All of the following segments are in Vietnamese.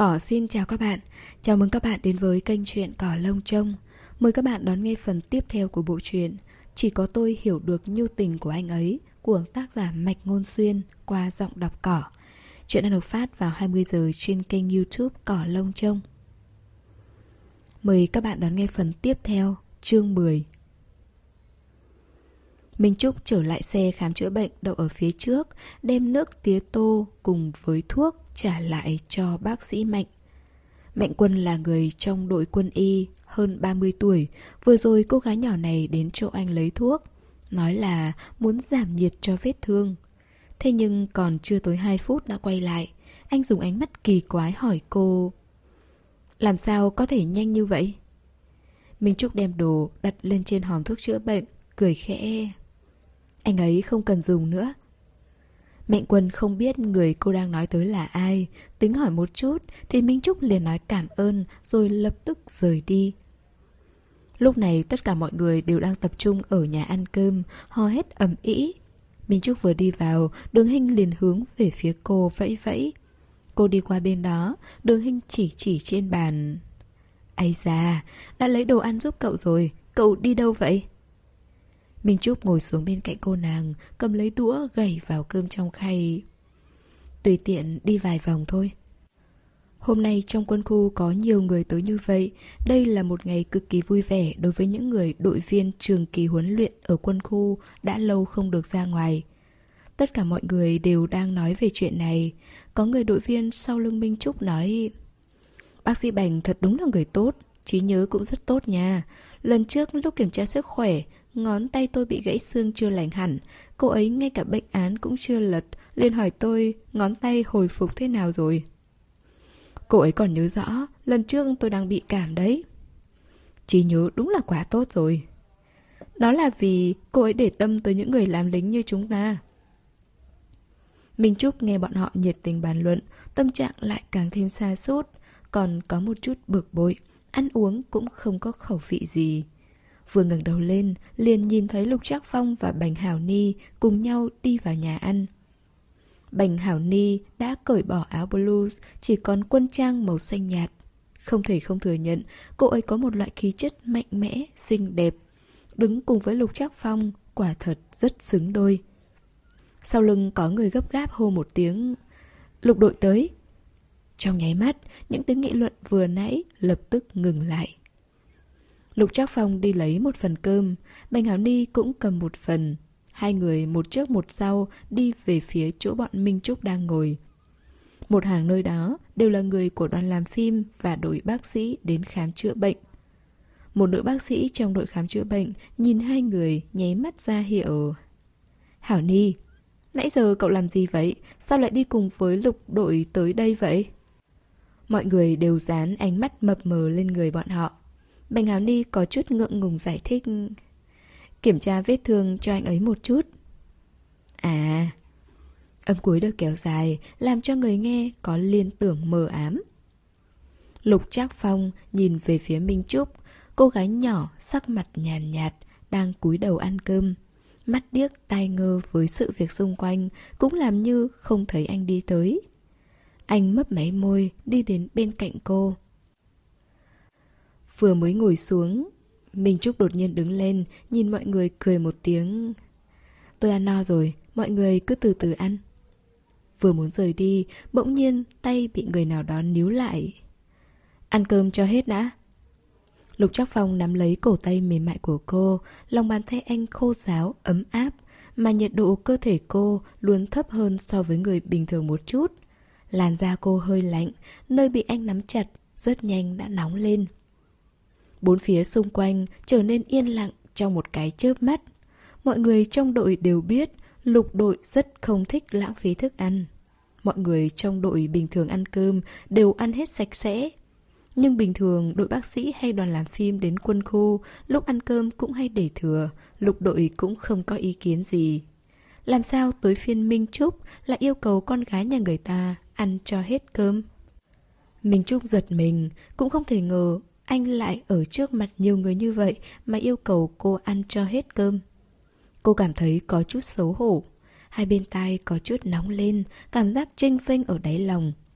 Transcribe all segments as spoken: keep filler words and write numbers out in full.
Cỏ xin chào các bạn. Chào mừng các bạn đến với kênh truyện Cỏ Lông Trông. Mời các bạn đón nghe phần tiếp theo của bộ truyện Chỉ có tôi hiểu được nhu tình của anh ấy của tác giả Mạch Ngôn Xuyên qua giọng đọc Cỏ. Chuyện đang được phát vào hai mươi giờ trên kênh YouTube Cỏ Lông Trông. Mời các bạn đón nghe phần tiếp theo, chương mười. Minh Trúc trở lại xe khám chữa bệnh đậu ở phía trước, đem nước tía tô cùng với thuốc trả lại cho bác sĩ Mạnh. Mạnh Quân là người trong đội quân y, hơn ba mươi tuổi. Vừa rồi cô gái nhỏ này đến chỗ anh lấy thuốc, nói là muốn giảm nhiệt cho vết thương. Thế nhưng còn chưa tới hai phút đã quay lại. Anh dùng ánh mắt kỳ quái hỏi cô: làm sao có thể nhanh như vậy? Minh Trúc đem đồ đặt lên trên hòm thuốc chữa bệnh, cười khẽ: anh ấy không cần dùng nữa. Mạnh Quân không biết người cô đang nói tới là ai, tính hỏi một chút thì Minh Trúc liền nói cảm ơn rồi lập tức rời đi. Lúc này tất cả mọi người đều đang tập trung ở nhà ăn cơm, hò hét ầm ĩ. Minh Trúc vừa đi vào, Đường Hinh liền hướng về phía cô vẫy vẫy. Cô đi qua bên đó, Đường Hinh chỉ chỉ trên bàn: ây da, đã lấy đồ ăn giúp cậu rồi, cậu đi đâu vậy? Minh Trúc ngồi xuống bên cạnh cô nàng, cầm lấy đũa gảy vào cơm trong khay. Tùy tiện đi vài vòng thôi. Hôm nay trong quân khu có nhiều người tới như vậy. Đây là một ngày cực kỳ vui vẻ đối với những người đội viên trường kỳ huấn luyện ở quân khu đã lâu không được ra ngoài. Tất cả mọi người đều đang nói về chuyện này. Có người đội viên sau lưng Minh Trúc nói: bác sĩ Bành thật đúng là người tốt, trí nhớ cũng rất tốt nha. Lần trước lúc kiểm tra sức khỏe, ngón tay tôi bị gãy xương chưa lành hẳn. Cô ấy ngay cả bệnh án cũng chưa lật, liền hỏi tôi ngón tay hồi phục thế nào rồi. Cô ấy còn nhớ rõ, lần trước tôi đang bị cảm đấy. Trí nhớ đúng là quá tốt rồi. Đó là vì cô ấy để tâm tới những người làm lính như chúng ta. Minh Trúc nghe bọn họ nhiệt tình bàn luận, tâm trạng lại càng thêm sa sút, còn có một chút bực bội, ăn uống cũng không có khẩu vị gì. Vừa ngẩng đầu lên, liền nhìn thấy Lục Trác Phong và Bành Hảo Ni cùng nhau đi vào nhà ăn. Bành Hảo Ni đã cởi bỏ áo blues, chỉ còn quân trang màu xanh nhạt. Không thể không thừa nhận, cô ấy có một loại khí chất mạnh mẽ, xinh đẹp. Đứng cùng với Lục Trác Phong, quả thật rất xứng đôi. Sau lưng có người gấp gáp hô một tiếng: Lục đội tới! Trong nháy mắt, những tiếng nghị luận vừa nãy lập tức ngừng lại. Lục Trác Phong đi lấy một phần cơm, Bành Hảo Ni cũng cầm một phần. Hai người một trước một sau đi về phía chỗ bọn Minh Trúc đang ngồi. Một hàng nơi đó đều là người của đoàn làm phim và đội bác sĩ đến khám chữa bệnh. Một nữ bác sĩ trong đội khám chữa bệnh nhìn hai người nháy mắt ra hiệu: Hảo Ni, nãy giờ cậu làm gì vậy? Sao lại đi cùng với Lục đội tới đây vậy? Mọi người đều dán ánh mắt mập mờ lên người bọn họ. Bành Hảo Ni có chút ngượng ngùng giải thích: kiểm tra vết thương cho anh ấy một chút. À. Âm cuối được kéo dài, làm cho người nghe có liên tưởng mờ ám. Lục Trác Phong nhìn về phía Minh Trúc, cô gái nhỏ sắc mặt nhàn nhạt, đang cúi đầu ăn cơm. Mắt điếc tai ngơ với sự việc xung quanh, cũng làm như không thấy anh đi tới. Anh mấp máy môi đi đến bên cạnh cô. Vừa mới ngồi xuống, Minh Trúc đột nhiên đứng lên, nhìn mọi người cười một tiếng: tôi ăn no rồi, mọi người cứ từ từ ăn. Vừa muốn rời đi, bỗng nhiên tay bị người nào đó níu lại. Ăn cơm cho hết đã. Lục Trác Phong nắm lấy cổ tay mềm mại của cô, lòng bàn tay anh khô ráo, ấm áp, mà nhiệt độ cơ thể cô luôn thấp hơn so với người bình thường một chút. Làn da cô hơi lạnh, nơi bị anh nắm chặt rất nhanh đã nóng lên. Bốn phía xung quanh trở nên yên lặng trong một cái chớp mắt. Mọi người trong đội đều biết Lục đội rất không thích lãng phí thức ăn. Mọi người trong đội bình thường ăn cơm đều ăn hết sạch sẽ. Nhưng bình thường đội bác sĩ hay đoàn làm phim đến quân khu, lúc ăn cơm cũng hay để thừa, Lục đội cũng không có ý kiến gì. Làm sao tới phiên Minh Trúc lại yêu cầu con gái nhà người ta ăn cho hết cơm? Minh Trúc giật mình, cũng không thể ngờ anh lại ở trước mặt nhiều người như vậy mà yêu cầu cô ăn cho hết cơm. Cô cảm thấy có chút xấu hổ. Hai bên tai có chút nóng lên, cảm giác chênh vênh ở đáy lòng,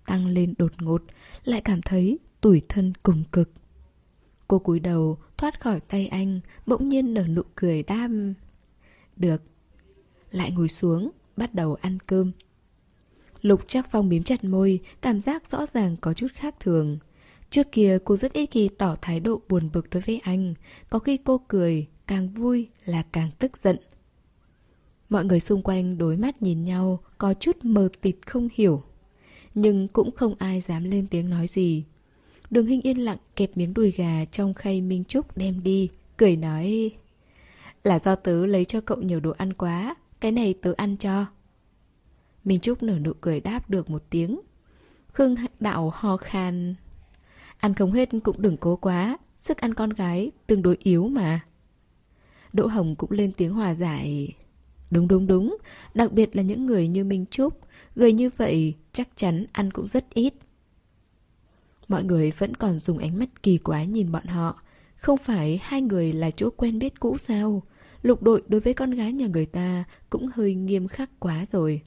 tăng lên đột ngột, lại cảm thấy tủi thân cùng cực. Cô cúi đầu thoát khỏi tay anh, bỗng nhiên nở nụ cười đáp: "Được." Lại ngồi xuống, bắt đầu ăn cơm. Lục Trác Phong mím chặt môi, cảm giác rõ ràng có chút khác thường. Trước kia cô rất ít khi tỏ thái độ buồn bực đối với anh, có khi cô cười, càng vui là càng tức giận. Mọi người xung quanh đối mắt nhìn nhau, có chút mờ tịt không hiểu. Nhưng cũng không ai dám lên tiếng nói gì. Đường Hinh yên lặng kẹp miếng đùi gà trong khay Minh Trúc đem đi, cười nói: "Là do tớ lấy cho cậu nhiều đồ ăn quá, cái này tớ ăn cho." Minh Trúc nở nụ cười đáp được một tiếng. Khương Đạo ho khan: "Ăn không hết cũng đừng cố quá, sức ăn con gái tương đối yếu mà." Đỗ Hồng cũng lên tiếng hòa giải: "Đúng đúng đúng, đặc biệt là những người như Minh Trúc, gầy như vậy chắc chắn ăn cũng rất ít." Mọi người vẫn còn dùng ánh mắt kỳ quái nhìn bọn họ. Không phải hai người là chỗ quen biết cũ sao? Lục Đội đối với con gái nhà người ta cũng hơi nghiêm khắc quá rồi.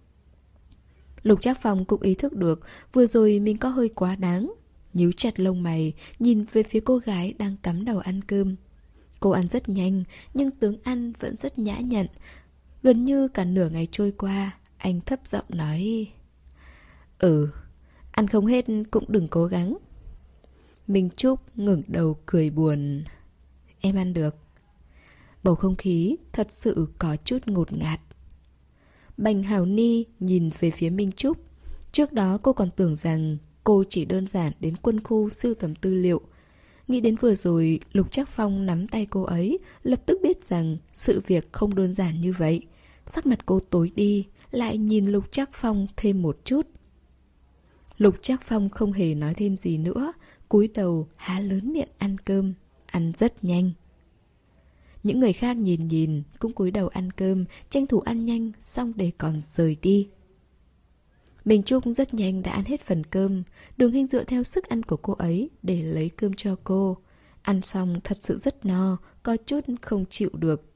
Lục Trác Phong cũng ý thức được vừa rồi mình có hơi quá đáng. Nhíu chặt lông mày, nhìn về phía cô gái đang cắm đầu ăn cơm. Cô ăn rất nhanh, nhưng tướng ăn vẫn rất nhã nhặn. Gần như cả nửa ngày trôi qua, anh thấp giọng nói: "Ừ, ăn không hết cũng đừng cố gắng." Minh Trúc ngẩng đầu cười buồn: "Em ăn được." Bầu không khí thật sự có chút ngột ngạt. Bành Hảo Ni nhìn về phía Minh Trúc. Trước đó cô còn tưởng rằng cô chỉ đơn giản đến quân khu sưu tầm tư liệu. Nghĩ đến vừa rồi Lục Trác Phong nắm tay cô ấy, lập tức biết rằng sự việc không đơn giản như vậy. Sắc mặt cô tối đi, lại nhìn Lục Trác Phong thêm một chút. Lục Trác Phong không hề nói thêm gì nữa, cúi đầu há lớn miệng ăn cơm, ăn rất nhanh. Những người khác nhìn nhìn cũng cúi đầu ăn cơm, tranh thủ ăn nhanh xong để còn rời đi. Minh Trúc rất nhanh đã ăn hết phần cơm. Đường Hinh dựa theo sức ăn của cô ấy để lấy cơm cho cô. Ăn xong thật sự rất no, có chút không chịu được.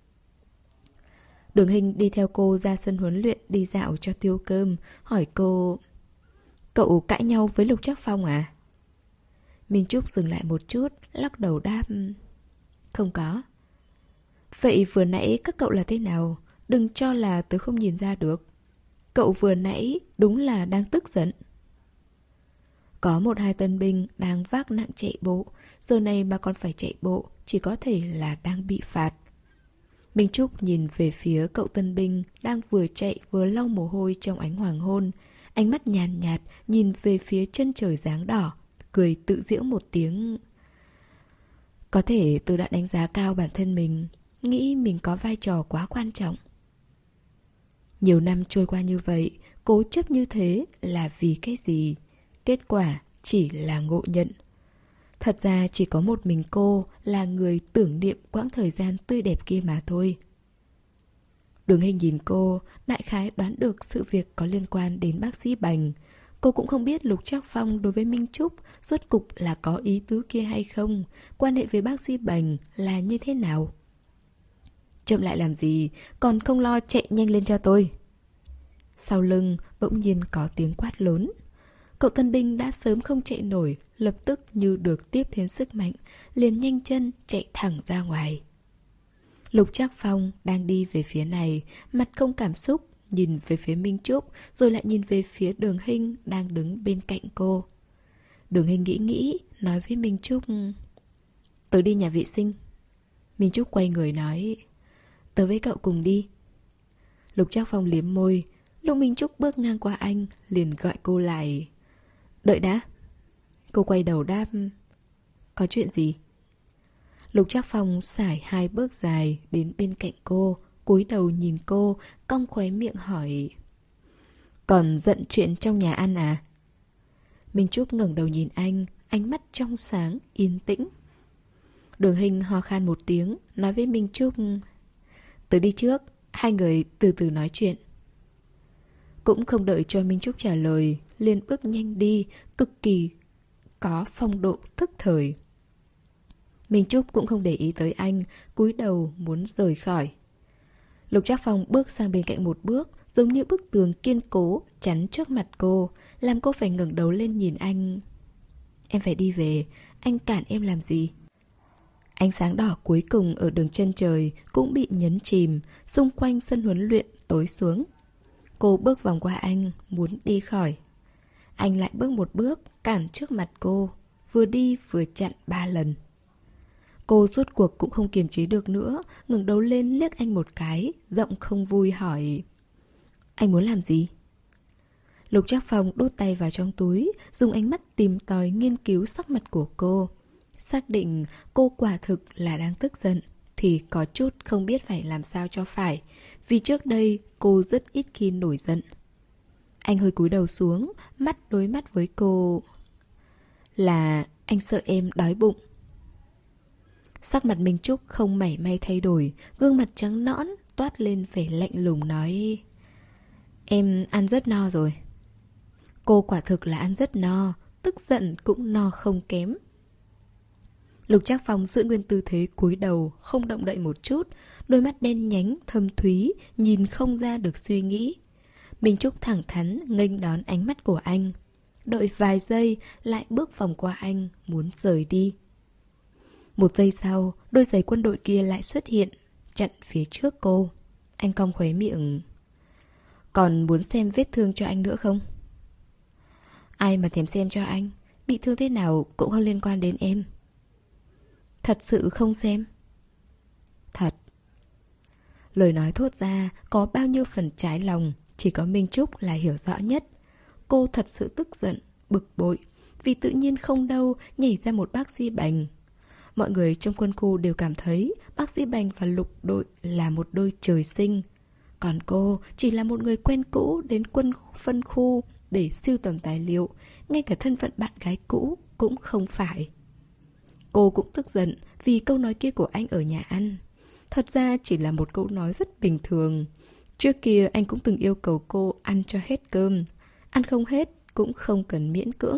Đường Hinh đi theo cô ra sân huấn luyện đi dạo cho tiêu cơm, hỏi cô: "Cậu cãi nhau với Lục Trác Phong à?" Minh Trúc dừng lại một chút, lắc đầu đáp: "Không có." "Vậy vừa nãy các cậu là thế nào? Đừng cho là tớ không nhìn ra được. Cậu vừa nãy đúng là đang tức giận." Có một hai tân binh đang vác nặng chạy bộ, giờ này mà còn phải chạy bộ, chỉ có thể là đang bị phạt. Minh Trúc nhìn về phía cậu tân binh đang vừa chạy vừa lau mồ hôi trong ánh hoàng hôn. Ánh mắt nhàn nhạt, nhạt nhìn về phía chân trời dáng đỏ, cười tự giễu một tiếng. Có thể tôi đã đánh giá cao bản thân mình, nghĩ mình có vai trò quá quan trọng. Nhiều năm trôi qua như vậy, cố chấp như thế là vì cái gì? Kết quả chỉ là ngộ nhận. Thật ra chỉ có một mình cô là người tưởng niệm quãng thời gian tươi đẹp kia mà thôi. Đường Hinh nhìn cô, đại khái đoán được sự việc có liên quan đến bác sĩ Bành. Cô cũng không biết Lục Trác Phong đối với Minh Trúc rốt cục là có ý tứ kia hay không, quan hệ với bác sĩ Bành là như thế nào. Chậm lại làm gì, còn không lo chạy nhanh lên cho tôi. Sau lưng bỗng nhiên có tiếng quát lớn. Cậu tân binh đã sớm không chạy nổi, lập tức như được tiếp thêm sức mạnh, liền nhanh chân chạy thẳng ra ngoài. Lục Trác Phong đang đi về phía này, mặt không cảm xúc, nhìn về phía Minh Trúc, rồi lại nhìn về phía Đường Hinh đang đứng bên cạnh cô. Đường Hinh nghĩ nghĩ, nói với Minh Trúc: "Tớ đi nhà vệ sinh." Minh Trúc quay người nói: "Tớ với cậu cùng đi." Lục Trác Phong liếm môi. Lúc Minh Trúc bước ngang qua anh, liền gọi cô lại: "Đợi đã." Cô quay đầu đáp: "Có chuyện gì?" Lục Trác Phong sải hai bước dài đến bên cạnh cô, cúi đầu nhìn cô, cong khóe miệng hỏi: "Còn giận chuyện trong nhà ăn à?" Minh Trúc ngẩng đầu nhìn anh, ánh mắt trong sáng, yên tĩnh. Đường Hinh ho khan một tiếng, nói với Minh Trúc: "Tớ đi trước, hai người từ từ nói chuyện." Cũng không đợi cho Minh Trúc trả lời, liền bước nhanh đi, cực kỳ có phong độ thức thời. Minh Trúc cũng không để ý tới anh, cúi đầu muốn rời khỏi. Lục Trác Phong bước sang bên cạnh một bước, giống như bức tường kiên cố chắn trước mặt cô, làm cô phải ngẩng đầu lên nhìn anh. Em phải đi về, anh cản em làm gì? Ánh sáng đỏ cuối cùng ở đường chân trời cũng bị nhấn chìm, xung quanh sân huấn luyện tối xuống. Cô bước vòng qua anh, muốn đi khỏi. Anh lại bước một bước, cản trước mặt cô, vừa đi vừa chặn ba lần. Cô rốt cuộc cũng không kiềm chế được nữa, ngẩng đầu lên liếc anh một cái, giọng không vui hỏi: Anh muốn làm gì? Lục Trác Phong đút tay vào trong túi, dùng ánh mắt tìm tòi nghiên cứu sắc mặt của cô. Xác định cô quả thực là đang tức giận, thì có chút không biết phải làm sao cho phải, vì trước đây cô rất ít khi nổi giận. Anh hơi cúi đầu xuống, mắt đối mắt với cô. Là anh sợ em đói bụng. Sắc mặt Minh Trúc không mảy may thay đổi, gương mặt trắng nõn toát lên vẻ lạnh lùng nói: Em ăn rất no rồi. Cô quả thực là ăn rất no, tức giận cũng no không kém. Lục Trác Phong giữ nguyên tư thế cúi đầu, không động đậy một chút, đôi mắt đen nhánh, thâm thúy, nhìn không ra được suy nghĩ. Minh Trúc thẳng thắn nghênh đón ánh mắt của anh. Đợi vài giây, lại bước vòng qua anh, muốn rời đi. Một giây sau, đôi giày quân đội kia lại xuất hiện, chặn phía trước cô. Anh cong khóe miệng. Còn muốn xem vết thương cho anh nữa không? Ai mà thèm xem cho anh, bị thương thế nào cũng không liên quan đến em. Thật sự không xem? Thật. Lời nói thốt ra có bao nhiêu phần trái lòng, chỉ có Minh Trúc là hiểu rõ nhất. Cô thật sự tức giận, bực bội, vì tự nhiên không đâu nhảy ra một bác sĩ Bành. Mọi người trong quân khu đều cảm thấy bác sĩ Bành và Lục đội là một đôi trời sinh. Còn cô chỉ là một người quen cũ đến quân phân khu để sưu tầm tài liệu, ngay cả thân phận bạn gái cũ cũng không phải. Cô cũng tức giận vì câu nói kia của anh ở nhà ăn. Thật ra chỉ là một câu nói rất bình thường. Trước kia anh cũng từng yêu cầu cô ăn cho hết cơm. Ăn không hết cũng không cần miễn cưỡng.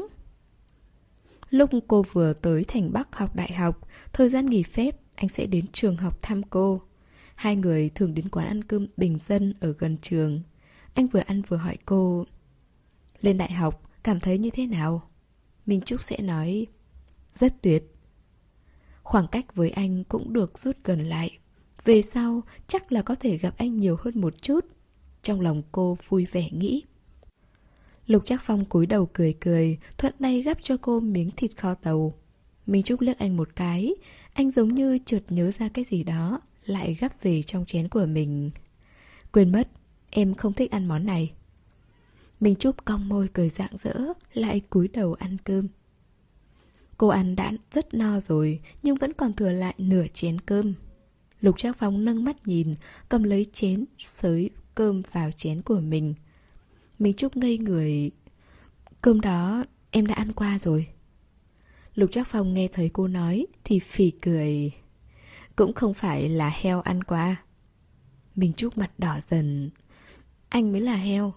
Lúc cô vừa tới thành Bắc học đại học, thời gian nghỉ phép anh sẽ đến trường học thăm cô. Hai người thường đến quán ăn cơm bình dân ở gần trường. Anh vừa ăn vừa hỏi cô: Lên đại học cảm thấy như thế nào? Minh Trúc sẽ nói: Rất tuyệt. Khoảng cách với anh cũng được rút gần lại. Về sau chắc là có thể gặp anh nhiều hơn một chút. Trong lòng cô vui vẻ nghĩ. Lục Trác Phong cúi đầu cười cười, thuận tay gắp cho cô miếng thịt kho tàu. Minh Trúc liếc anh một cái, anh giống như chợt nhớ ra cái gì đó, lại gắp về trong chén của mình. Quên mất, em không thích ăn món này. Minh Trúc cong môi cười rạng rỡ, lại cúi đầu ăn cơm. Cô ăn đã rất no rồi, nhưng vẫn còn thừa lại nửa chén cơm. Lục Trác Phong nâng mắt nhìn, cầm lấy chén, xới cơm vào chén của mình. Minh Trúc ngây người. Cơm đó em đã ăn qua rồi. Lục Trác Phong nghe thấy cô nói thì phì cười. Cũng không phải là heo ăn qua. Minh Trúc mặt đỏ dần. Anh mới là heo.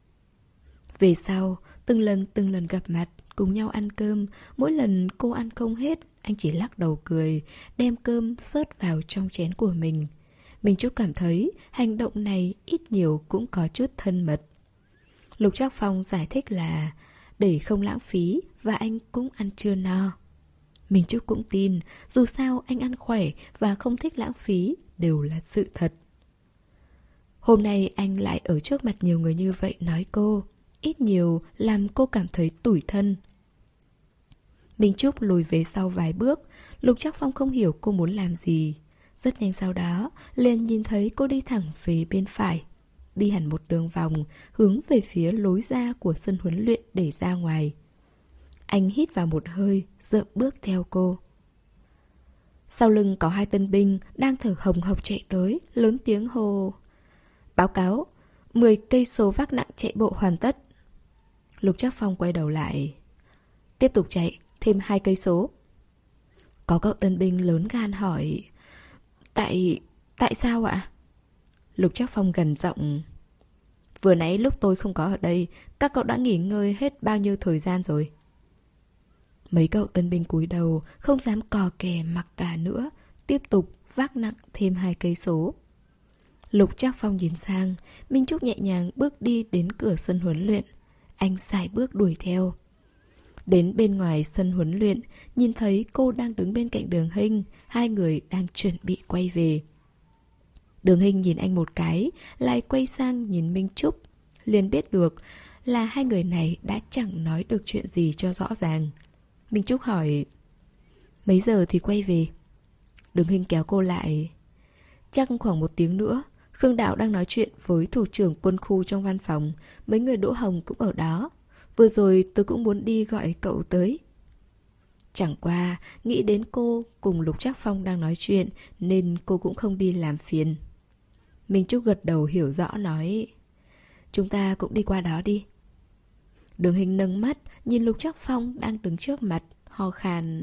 Về sau, từng lần từng lần gặp mặt, cùng nhau ăn cơm, mỗi lần cô ăn không hết, anh chỉ lắc đầu cười, đem cơm xớt vào trong chén của mình. Minh Trúc cảm thấy hành động này ít nhiều cũng có chút thân mật. Lục Trác Phong giải thích là để không lãng phí và anh cũng ăn chưa no. Minh Trúc cũng tin, dù sao anh ăn khỏe và không thích lãng phí đều là sự thật. Hôm nay anh lại ở trước mặt nhiều người như vậy nói cô, ít nhiều làm cô cảm thấy tủi thân. Minh Trúc lùi về sau vài bước, Lục Trác Phong không hiểu cô muốn làm gì. Rất nhanh sau đó, liền nhìn thấy cô đi thẳng về bên phải. Đi hẳn một đường vòng, hướng về phía lối ra của sân huấn luyện để ra ngoài. Anh hít vào một hơi, dợm bước theo cô. Sau lưng có hai tân binh đang thở hồng hộc chạy tới, lớn tiếng hô: Báo cáo, mười cây số vác nặng chạy bộ hoàn tất. Lục Trác Phong quay đầu lại. Tiếp tục chạy, thêm hai cây số. Có cậu tân binh lớn gan hỏi: Tại... tại sao ạ? Lục Trác Phong gần giọng: Vừa nãy lúc tôi không có ở đây, các cậu đã nghỉ ngơi hết bao nhiêu thời gian rồi? Mấy cậu tân binh cúi đầu, không dám cò kè mặc cả nữa, tiếp tục vác nặng thêm hai cây số. Lục Trác Phong nhìn sang, Minh Trúc nhẹ nhàng bước đi đến cửa sân huấn luyện. anh sải bước đuổi theo. Đến bên ngoài sân huấn luyện, nhìn thấy cô đang đứng bên cạnh Đường Hinh, hai người đang chuẩn bị quay về. Đường Hinh nhìn anh một cái, lại quay sang nhìn Minh Trúc, liền biết được là hai người này đã chẳng nói được chuyện gì cho rõ ràng. Minh Trúc hỏi: mấy giờ thì quay về? Đường Hinh kéo cô lại: chắc khoảng một tiếng nữa. Khương Đạo đang nói chuyện với thủ trưởng quân khu trong văn phòng, mấy người Đỗ Hồng cũng ở đó. Vừa rồi tôi cũng muốn đi gọi cậu tới. Chẳng qua nghĩ đến cô cùng Lục Trác Phong đang nói chuyện nên cô cũng không đi làm phiền. Minh Trúc gật đầu hiểu rõ nói: chúng ta cũng đi qua đó đi. Đường Hinh nâng mắt nhìn Lục Trác Phong đang đứng trước mặt, ho khan: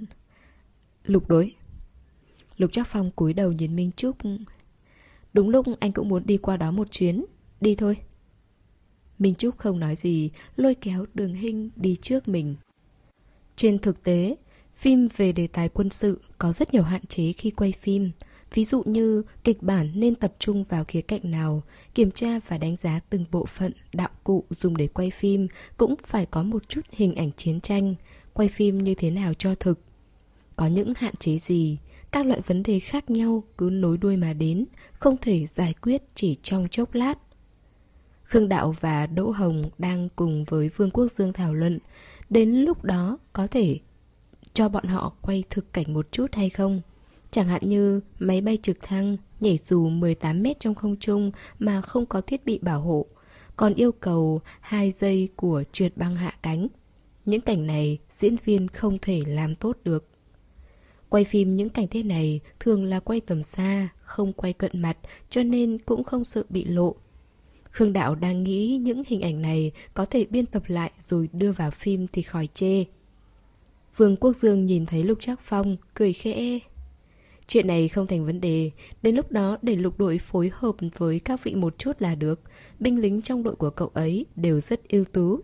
Lục đối. Lục Trác Phong cúi đầu nhìn Minh Trúc: đúng lúc anh cũng muốn đi qua đó một chuyến, đi thôi. Minh Trúc không nói gì, lôi kéo Đường Hinh đi trước mình. Trên thực tế, phim về đề tài quân sự có rất nhiều hạn chế khi quay phim. Ví dụ như kịch bản nên tập trung vào khía cạnh nào, kiểm tra và đánh giá từng bộ phận, đạo cụ dùng để quay phim, cũng phải có một chút hình ảnh chiến tranh, quay phim như thế nào cho thực. Có những hạn chế gì, các loại vấn đề khác nhau cứ nối đuôi mà đến, không thể giải quyết chỉ trong chốc lát. Khương Đạo và Đỗ Hồng đang cùng với Vương Quốc Dương thảo luận, đến lúc đó có thể cho bọn họ quay thực cảnh một chút hay không. Chẳng hạn như máy bay trực thăng nhảy dù mười tám mét trong không trung mà không có thiết bị bảo hộ, còn yêu cầu hai giây của trượt băng hạ cánh. Những cảnh này diễn viên không thể làm tốt được. Quay phim những cảnh thế này thường là quay tầm xa, không quay cận mặt, cho nên cũng không sợ bị lộ. Khương Đạo đang nghĩ những hình ảnh này có thể biên tập lại rồi đưa vào phim thì khỏi chê. Vương Quốc Dương nhìn thấy Lục Trác Phong, cười khẽ: chuyện này không thành vấn đề, đến lúc đó để lục đội phối hợp với các vị một chút là được. Binh lính trong đội của cậu ấy đều rất ưu tú.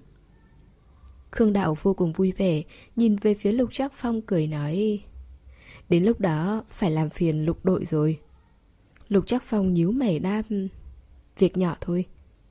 Khương Đạo vô cùng vui vẻ, nhìn về phía Lục Trác Phong cười nói: đến lúc đó phải làm phiền lục đội rồi. Lục Trác Phong nhíu mày đáp: việc nhỏ thôi.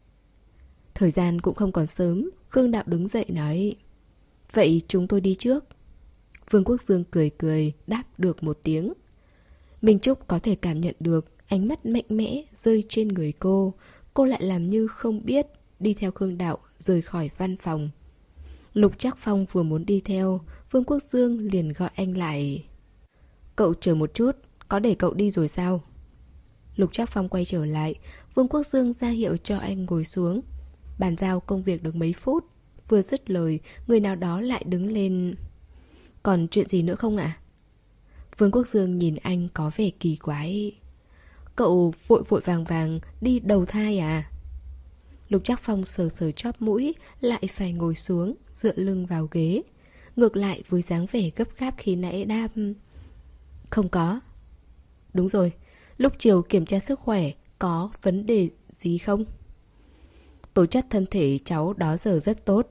Thời gian cũng không còn sớm, Khương Đạo đứng dậy nói: vậy chúng tôi đi trước. Vương Quốc Dương cười cười đáp được một tiếng. Minh Trúc có thể cảm nhận được ánh mắt mạnh mẽ rơi trên người cô. Cô lại làm như không biết, đi theo Khương Đạo rời khỏi văn phòng. Lục Trác Phong vừa muốn đi theo, Vương Quốc Dương liền gọi anh lại: cậu chờ một chút, có để cậu đi rồi sao? Lục Trác Phong quay trở lại, Vương Quốc Dương ra hiệu cho anh ngồi xuống. Bàn giao công việc được mấy phút, vừa dứt lời, người nào đó lại đứng lên: còn chuyện gì nữa không ạ? À? Vương Quốc Dương nhìn anh có vẻ kỳ quái: cậu vội vội vàng vàng đi đầu thai à? Lục Trác Phong sờ sờ chóp mũi, lại phải ngồi xuống, dựa lưng vào ghế. Ngược lại với dáng vẻ gấp gáp khi nãy đáp: không có. Đúng rồi, lúc chiều kiểm tra sức khỏe, có vấn đề gì không? Tố chất thân thể cháu đó giờ rất tốt.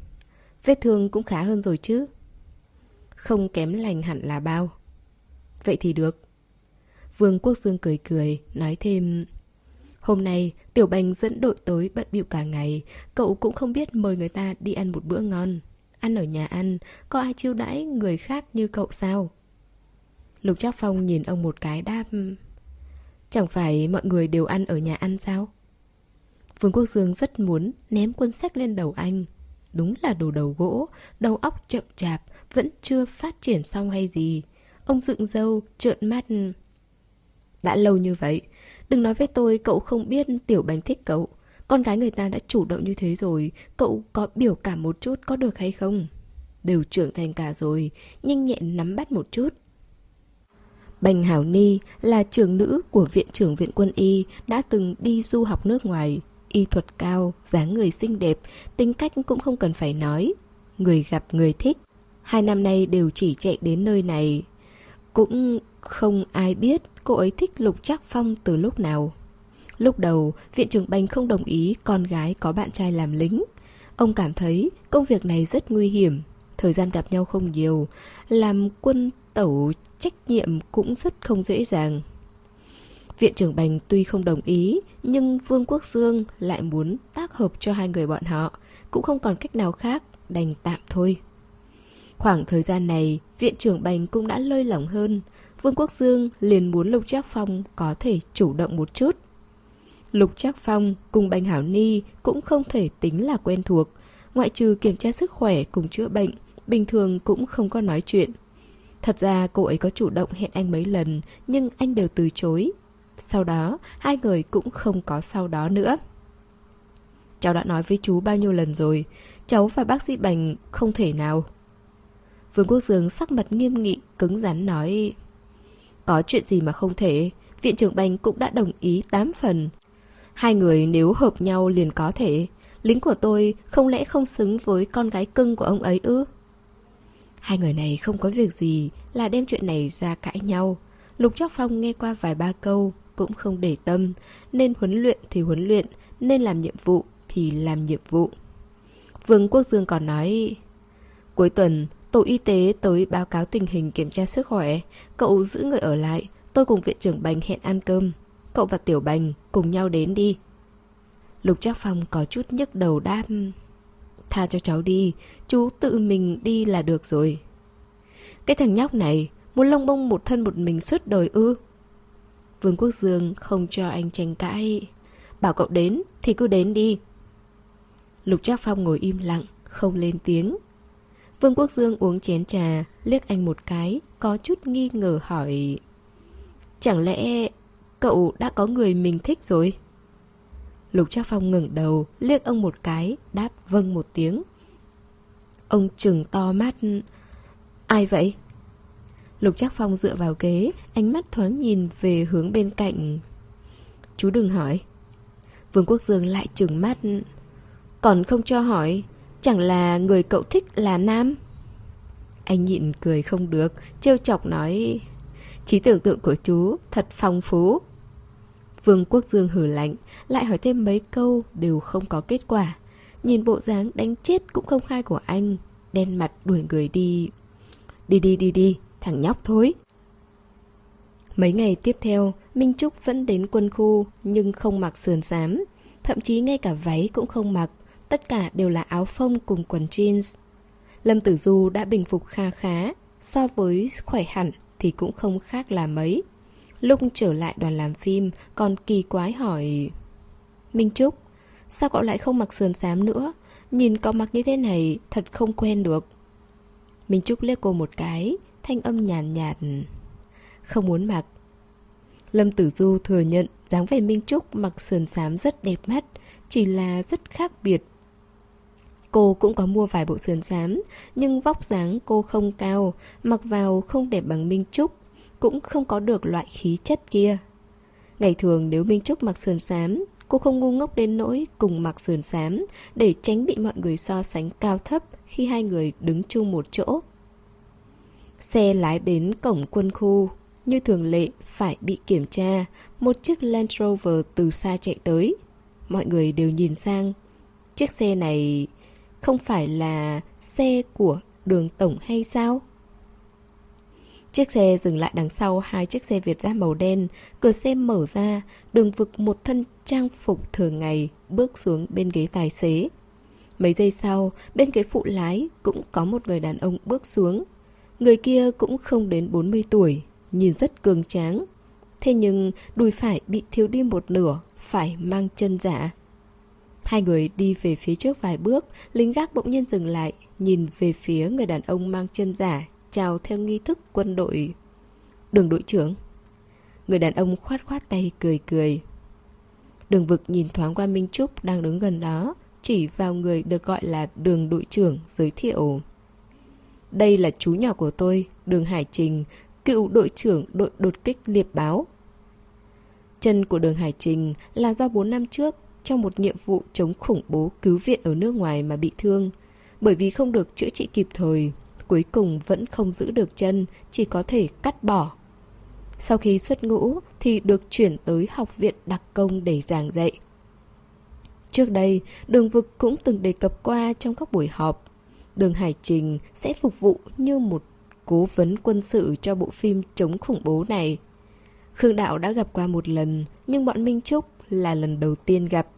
Vết thương cũng khá hơn rồi chứ? Không kém lành hẳn là bao. Vậy thì được. Vương Quốc Dương cười cười, nói thêm: hôm nay Tiểu Bành dẫn đội tới bận bịu cả ngày, cậu cũng không biết mời người ta đi ăn một bữa ngon. Ăn ở nhà ăn, có ai chiêu đãi người khác như cậu sao? Lục Trác Phong nhìn ông một cái đáp: chẳng phải mọi người đều ăn ở nhà ăn sao? Vương Quốc Dương rất muốn ném cuốn sách lên đầu anh. Đúng là đồ đầu gỗ, đầu óc chậm chạp, vẫn chưa phát triển xong hay gì. Ông dựng râu, trợn mắt: đã lâu như vậy, đừng nói với tôi cậu không biết Tiểu Bành thích cậu. Con gái người ta đã chủ động như thế rồi, cậu có biểu cảm một chút có được hay không? Đều trưởng thành cả rồi, nhanh nhẹn nắm bắt một chút. Bành Hảo Ni là trưởng nữ của viện trưởng viện quân y, đã từng đi du học nước ngoài. Y thuật cao, dáng người xinh đẹp, tính cách cũng không cần phải nói. Người gặp người thích. Hai năm nay đều chỉ chạy đến nơi này. Cũng không ai biết cô ấy thích Lục Trác Phong từ lúc nào. Lúc đầu, viện trưởng Bành không đồng ý con gái có bạn trai làm lính. Ông cảm thấy công việc này rất nguy hiểm, thời gian gặp nhau không nhiều, làm quân tẩu trách nhiệm cũng rất không dễ dàng. Viện trưởng Bành tuy không đồng ý, nhưng Vương Quốc Dương lại muốn tác hợp cho hai người bọn họ. cũng không còn cách nào khác, đành tạm thôi. Khoảng thời gian này, viện trưởng Bành cũng đã lơi lỏng hơn. Vương Quốc Dương liền muốn Lục Trác Phong có thể chủ động một chút. Lục Trác Phong cùng Bành Hảo Ni cũng không thể tính là quen thuộc. Ngoại trừ kiểm tra sức khỏe cùng chữa bệnh, bình thường cũng không có nói chuyện. Thật ra cô ấy có chủ động hẹn anh mấy lần, nhưng anh đều từ chối. Sau đó, hai người cũng không có sau đó nữa. Cháu đã nói với chú bao nhiêu lần rồi, cháu và bác sĩ Bành không thể nào. Vương Quốc Dương sắc mặt nghiêm nghị, cứng rắn nói: có chuyện gì mà không thể, viện trưởng Bành cũng đã đồng ý tám phần. Hai người nếu hợp nhau liền có thể. Lính của tôi không lẽ không xứng với con gái cưng của ông ấy ư? Hai người này không có việc gì là đem chuyện này ra cãi nhau. Lục Trác Phong nghe qua vài ba câu cũng không để tâm. Nên huấn luyện thì huấn luyện, nên làm nhiệm vụ thì làm nhiệm vụ. Vương Quốc Dương còn nói: cuối tuần tổ y tế tới báo cáo tình hình kiểm tra sức khỏe. Cậu giữ người ở lại, tôi cùng viện trưởng Bành hẹn ăn cơm. Cậu và Tiểu Bành cùng nhau đến đi. Lục Trác Phong có chút nhức đầu đáp: tha cho cháu đi, chú tự mình đi là được rồi. Cái thằng nhóc này muốn lông bông một thân một mình suốt đời ư? Vương Quốc Dương không cho anh tranh cãi: bảo cậu đến thì cứ đến đi. Lục Trác Phong ngồi im lặng, không lên tiếng. Vương Quốc Dương uống chén trà, liếc anh một cái, có chút nghi ngờ hỏi: chẳng lẽ cậu đã có người mình thích rồi? Lục Trác Phong ngẩng đầu, liếc ông một cái, đáp vâng một tiếng. Ông trừng to mắt: ai vậy? Lục Trác Phong dựa vào ghế, ánh mắt thoáng nhìn về hướng bên cạnh. Chú đừng hỏi. Vương Quốc Dương lại trừng mắt: còn không cho hỏi, chẳng là người cậu thích là nam? Anh nhịn cười không được, trêu chọc nói: trí tưởng tượng của chú thật phong phú. Vương Quốc Dương hừ lạnh, lại hỏi thêm mấy câu đều không có kết quả. Nhìn bộ dáng đánh chết cũng không khai của anh, đen mặt đuổi người đi. Đi đi đi đi, thằng nhóc thối. Mấy ngày tiếp theo, Minh Trúc vẫn đến quân khu nhưng không mặc sườn xám. Thậm chí ngay cả váy cũng không mặc, tất cả đều là áo phông cùng quần jeans. Lâm Tử Du đã bình phục kha khá, so với khỏe hẳn thì cũng không khác là mấy. Lúc trở lại đoàn làm phim còn kỳ quái hỏi: Minh Trúc, sao cậu lại không mặc sườn xám nữa? Nhìn cậu mặc như thế này thật không quen được. Minh Trúc liếc cô một cái, thanh âm nhàn nhạt, nhạt: không muốn mặc. Lâm Tử Du thừa nhận dáng vẻ Minh Trúc mặc sườn xám rất đẹp mắt, chỉ là rất khác biệt. Cô cũng có mua vài bộ sườn xám, nhưng vóc dáng cô không cao, mặc vào không đẹp bằng Minh Trúc, cũng không có được loại khí chất kia. Ngày thường nếu Minh Trúc mặc sườn xám, cô không ngu ngốc đến nỗi cùng mặc sườn xám để tránh bị mọi người so sánh cao thấp khi hai người đứng chung một chỗ. Xe lái đến cổng quân khu, như thường lệ phải bị kiểm tra. Một chiếc Land Rover từ xa chạy tới. Mọi người đều nhìn sang. Chiếc xe này không phải là xe của Đường tổng hay sao? Chiếc xe dừng lại đằng sau hai chiếc xe Việt dã màu đen. Cửa xe mở ra, Đường Vực một thân trang phục thường ngày bước xuống bên ghế tài xế. Mấy giây sau, bên ghế phụ lái cũng có một người đàn ông bước xuống. Người kia cũng không đến bốn mươi tuổi, nhìn rất cường tráng. Thế nhưng đùi phải bị thiếu đi một nửa, phải mang chân giả. Hai người đi về phía trước vài bước, lính gác bỗng nhiên dừng lại, nhìn về phía người đàn ông mang chân giả, chào theo nghi thức quân đội. Đường đội trưởng. Người đàn ông khoát khoát tay cười cười. Đường Vực nhìn thoáng qua Minh Trúc đang đứng gần đó, chỉ vào người được gọi là Đường đội trưởng giới thiệu. Đây là chú nhỏ của tôi, Đường Hải Trình, cựu đội trưởng đội đột kích liệp báo. Chân của Đường Hải Trình là do bốn năm trước trong một nhiệm vụ chống khủng bố cứu viện ở nước ngoài mà bị thương. Bởi vì không được chữa trị kịp thời, cuối cùng vẫn không giữ được chân, chỉ có thể cắt bỏ. Sau khi xuất ngũ thì được chuyển tới học viện đặc công để giảng dạy. Trước đây, Đường Vực cũng từng đề cập qua trong các buổi họp. Đường Hải Trình sẽ phục vụ như một cố vấn quân sự cho bộ phim chống khủng bố này. Khương Đạo đã gặp qua một lần, nhưng bọn Minh Trúc là lần đầu tiên gặp.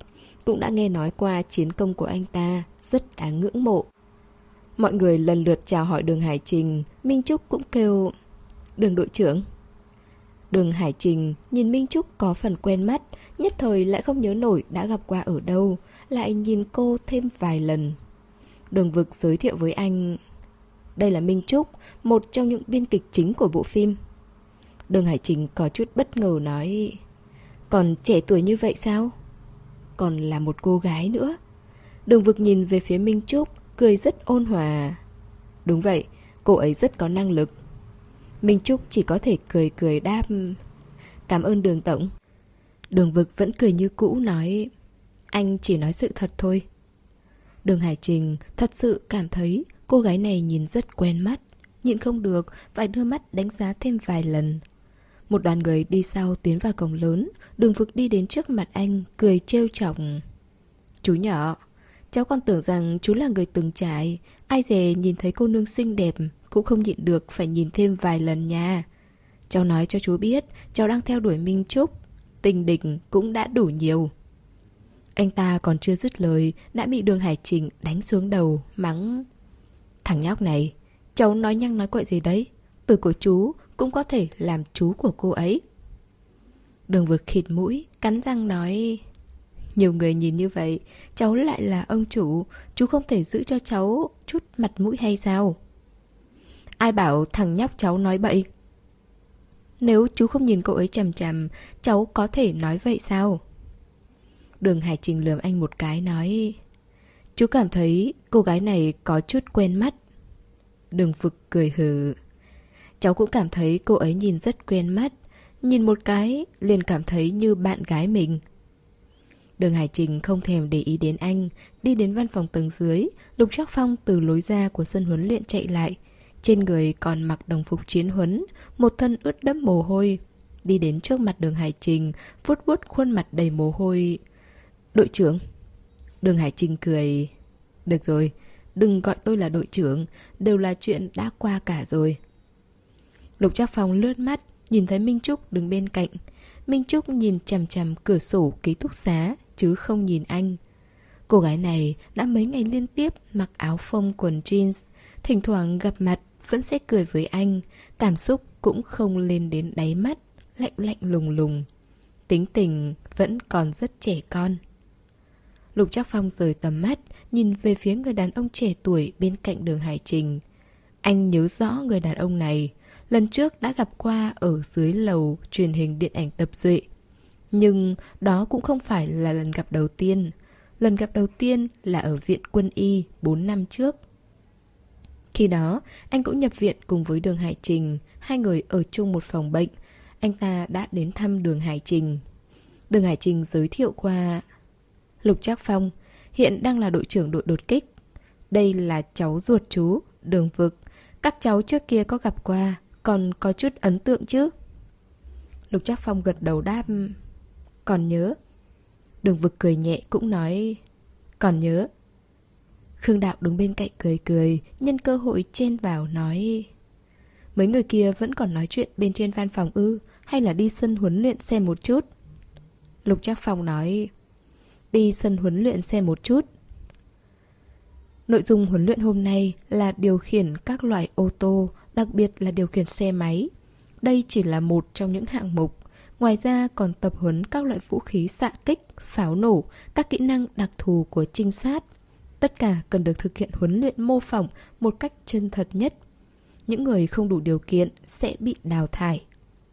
cũng đã nghe nói qua chiến công của anh ta, rất đáng ngưỡng mộ. Mọi người lần lượt chào hỏi Đường Hải Trình, Minh Trúc cũng kêu Đường đội trưởng. Đường Hải Trình nhìn Minh Trúc có phần quen mắt, nhất thời lại không nhớ nổi đã gặp qua ở đâu, lại nhìn cô thêm vài lần. Đường Vực giới thiệu với anh, đây là Minh Trúc, một trong những biên kịch chính của bộ phim. Đường Hải Trình có chút bất ngờ nói, còn trẻ tuổi như vậy sao? Còn là một cô gái nữa. Đường Vực nhìn về phía Minh Trúc, cười rất ôn hòa. Đúng vậy, cô ấy rất có năng lực. Minh Trúc chỉ có thể cười cười đáp, cảm ơn Đường tổng. Đường Vực vẫn cười như cũ nói, anh chỉ nói sự thật thôi. Đường Hải Trình thật sự cảm thấy cô gái này nhìn rất quen mắt, nhịn không được phải đưa mắt đánh giá thêm vài lần. Một đoàn người đi sau tiến vào cổng lớn, Đường Vực đi đến trước mặt anh, cười trêu chọc. Chú nhỏ, cháu còn tưởng rằng chú là người từng trải, ai dè nhìn thấy cô nương xinh đẹp cũng không nhịn được phải nhìn thêm vài lần nha. Cháu nói cho chú biết, cháu đang theo đuổi Minh Trúc, tình địch cũng đã đủ nhiều. Anh ta còn chưa dứt lời đã bị Đường Hải Trình đánh xuống đầu, mắng. Thằng nhóc này, cháu nói nhăng nói quậy gì đấy, tuổi của chú cũng có thể làm chú của cô ấy. Đường Vực khịt mũi, cắn răng nói, nhiều người nhìn như vậy, cháu lại là ông chủ, chú không thể giữ cho cháu chút mặt mũi hay sao? Ai bảo thằng nhóc cháu nói bậy? Nếu chú không nhìn cô ấy chằm chằm, cháu có thể nói vậy sao? Đường Hải Trình lườm anh một cái nói, chú cảm thấy cô gái này có chút quen mắt. Đường Vực cười hừ, cháu cũng cảm thấy cô ấy nhìn rất quen mắt, nhìn một cái liền cảm thấy như bạn gái mình. Đường Hải Trình không thèm để ý đến anh, đi đến văn phòng tầng dưới. Lục Trác Phong từ lối ra của sân huấn luyện chạy lại, trên người còn mặc đồng phục chiến huấn, một thân ướt đẫm mồ hôi. Đi đến trước mặt Đường Hải Trình, vuốt vuốt khuôn mặt đầy mồ hôi. Đội trưởng. Đường Hải Trình cười, được rồi, đừng gọi tôi là đội trưởng, đều là chuyện đã qua cả rồi. Lục Trác Phong lướt mắt, nhìn thấy Minh Trúc đứng bên cạnh. Minh Trúc nhìn chằm chằm cửa sổ ký túc xá, chứ không nhìn anh. Cô gái này đã mấy ngày liên tiếp mặc áo phông quần jeans, thỉnh thoảng gặp mặt vẫn sẽ cười với anh, cảm xúc cũng không lên đến đáy mắt, lạnh lạnh lùng lùng. Tính tình vẫn còn rất trẻ con. Lục Trác Phong rời tầm mắt, nhìn về phía người đàn ông trẻ tuổi bên cạnh Đường Hải Trình. Anh nhớ rõ người đàn ông này, lần trước đã gặp qua ở dưới lầu truyền hình điện ảnh Tập Duệ. Nhưng đó cũng không phải là lần gặp đầu tiên. Lần gặp đầu tiên là ở viện quân y bốn năm trước. Khi đó, anh cũng nhập viện cùng với Đường Hải Trình, hai người ở chung một phòng bệnh. Anh ta đã đến thăm Đường Hải Trình. Đường Hải Trình giới thiệu qua, Lục Trác Phong hiện đang là đội trưởng đội đột kích. Đây là cháu ruột chú, Đường Vực. Các cháu trước kia có gặp qua, còn có chút ấn tượng chứ? Lục Trác Phong gật đầu đáp, còn nhớ. Đường Vực cười nhẹ cũng nói, còn nhớ. Khương Đạo đứng bên cạnh cười cười, nhân cơ hội chen vào nói, mấy người kia vẫn còn nói chuyện bên trên văn phòng ư, hay là đi sân huấn luyện xem một chút? Lục Trác Phong nói, đi sân huấn luyện xem một chút. Nội dung huấn luyện hôm nay là điều khiển các loại ô tô, đặc biệt là điều khiển xe máy. Đây chỉ là một trong những hạng mục. Ngoài ra còn tập huấn các loại vũ khí xạ kích, pháo nổ, các kỹ năng đặc thù của trinh sát. Tất cả cần được thực hiện huấn luyện mô phỏng một cách chân thật nhất. Những người không đủ điều kiện sẽ bị đào thải.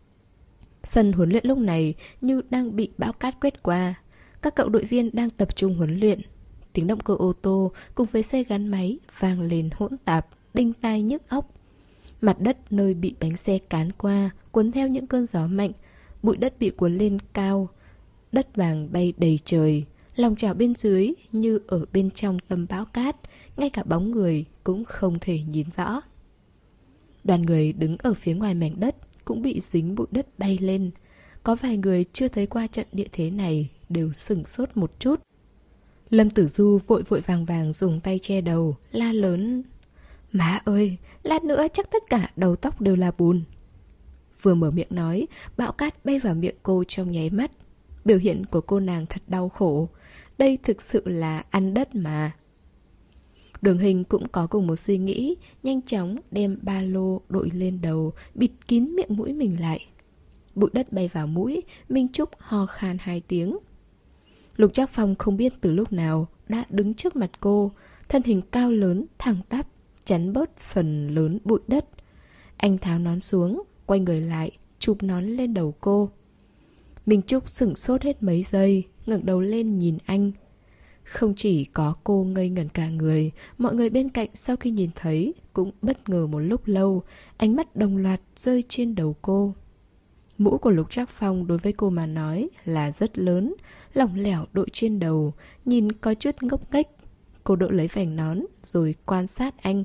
Sân huấn luyện lúc này như đang bị bão cát quét qua. Các cậu đội viên đang tập trung huấn luyện. Tiếng động cơ ô tô cùng với xe gắn máy vang lên hỗn tạp, đinh tai nhức óc. Mặt đất nơi bị bánh xe cán qua cuốn theo những cơn gió mạnh, bụi đất bị cuốn lên cao, đất vàng bay đầy trời. Lòng chảo bên dưới như ở bên trong tầm bão cát, ngay cả bóng người cũng không thể nhìn rõ. Đoàn người đứng ở phía ngoài mảnh đất cũng bị dính bụi đất bay lên. Có vài người chưa thấy qua trận địa thế này đều sửng sốt một chút. Lâm Tử Du vội vội vàng vàng dùng tay che đầu, la lớn, má ơi, lát nữa chắc tất cả đầu tóc đều là bùn. Vừa mở miệng nói, bão cát bay vào miệng cô trong nháy mắt. Biểu hiện của cô nàng thật đau khổ. đây thực sự là ăn đất mà. Đường Hình cũng có cùng một suy nghĩ, nhanh chóng đem ba lô đội lên đầu, bịt kín miệng mũi mình lại. Bụi đất bay vào mũi, Minh Trúc ho khan hai tiếng. Lục Trác Phong không biết từ lúc nào đã đứng trước mặt cô, thân hình cao lớn, thẳng tắp, chắn bớt phần lớn bụi đất. Anh tháo nón xuống, quay người lại, chụp nón lên đầu cô. Minh Trúc sửng sốt hết mấy giây, ngẩng đầu lên nhìn anh. Không chỉ có cô ngây ngẩn cả người, mọi người bên cạnh sau khi nhìn thấy cũng bất ngờ một lúc lâu, ánh mắt đồng loạt rơi trên đầu cô. Mũ của Lục Trác Phong đối với cô mà nói là rất lớn, lỏng lẻo đội trên đầu, nhìn có chút ngốc nghếch. Cô đỡ lấy vành nón rồi quan sát anh.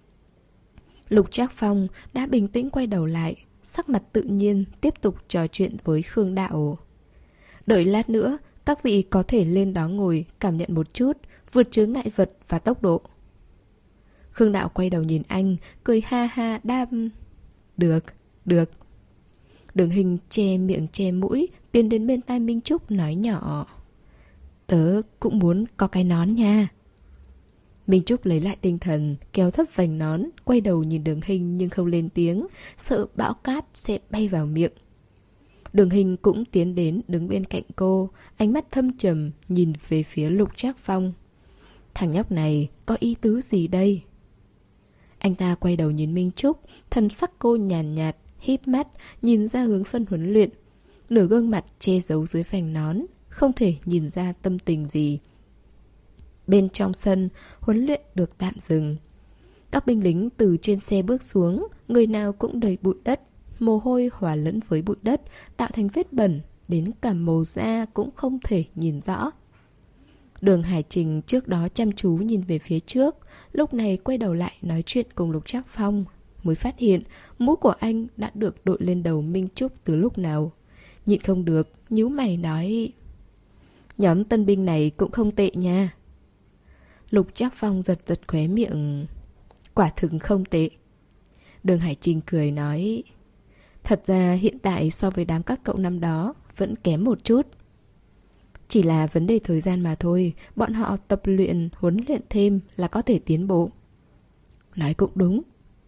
Lục Trác Phong đã bình tĩnh quay đầu lại, sắc mặt tự nhiên tiếp tục trò chuyện với Khương Đạo. Đợi lát nữa, các vị có thể lên đó ngồi cảm nhận một chút, vượt chướng ngại vật và tốc độ. Khương Đạo quay đầu nhìn anh, cười ha ha đáp. Được, được. Đường Hình che miệng che mũi, tiến đến bên tai Minh Trúc nói nhỏ. Tớ cũng muốn có cái nón nha. Minh Trúc lấy lại tinh thần, kéo thấp vành nón, quay đầu nhìn Đường Hình nhưng không lên tiếng, sợ bão cát sẽ bay vào miệng. Đường Hình cũng tiến đến đứng bên cạnh cô, ánh mắt thâm trầm nhìn về phía Lục Trác Phong. Thằng nhóc này có ý tứ gì đây? Anh ta quay đầu nhìn Minh Trúc, thần sắc cô nhàn nhạt, híp mắt nhìn ra hướng sân huấn luyện. Nửa gương mặt che giấu dưới vành nón, không thể nhìn ra tâm tình gì. Bên trong sân, huấn luyện được tạm dừng. Các binh lính từ trên xe bước xuống, người nào cũng đầy bụi đất. Mồ hôi hòa lẫn với bụi đất, tạo thành vết bẩn, đến cả màu da cũng không thể nhìn rõ. Đường Hải Trình trước đó chăm chú nhìn về phía trước, lúc này quay đầu lại nói chuyện cùng Lục Trác Phong, mới phát hiện mũ của anh đã được đội lên đầu Minh Trúc từ lúc nào. Nhịn không được, nhíu mày nói: Nhóm tân binh này cũng không tệ nha. Lục Trác Phong giật giật khóe miệng. Quả thực không tệ. Đường Hải Trình cười nói: Thật ra hiện tại so với đám các cậu năm đó vẫn kém một chút. Chỉ là vấn đề thời gian mà thôi, bọn họ tập luyện, huấn luyện thêm là có thể tiến bộ. Nói cũng đúng.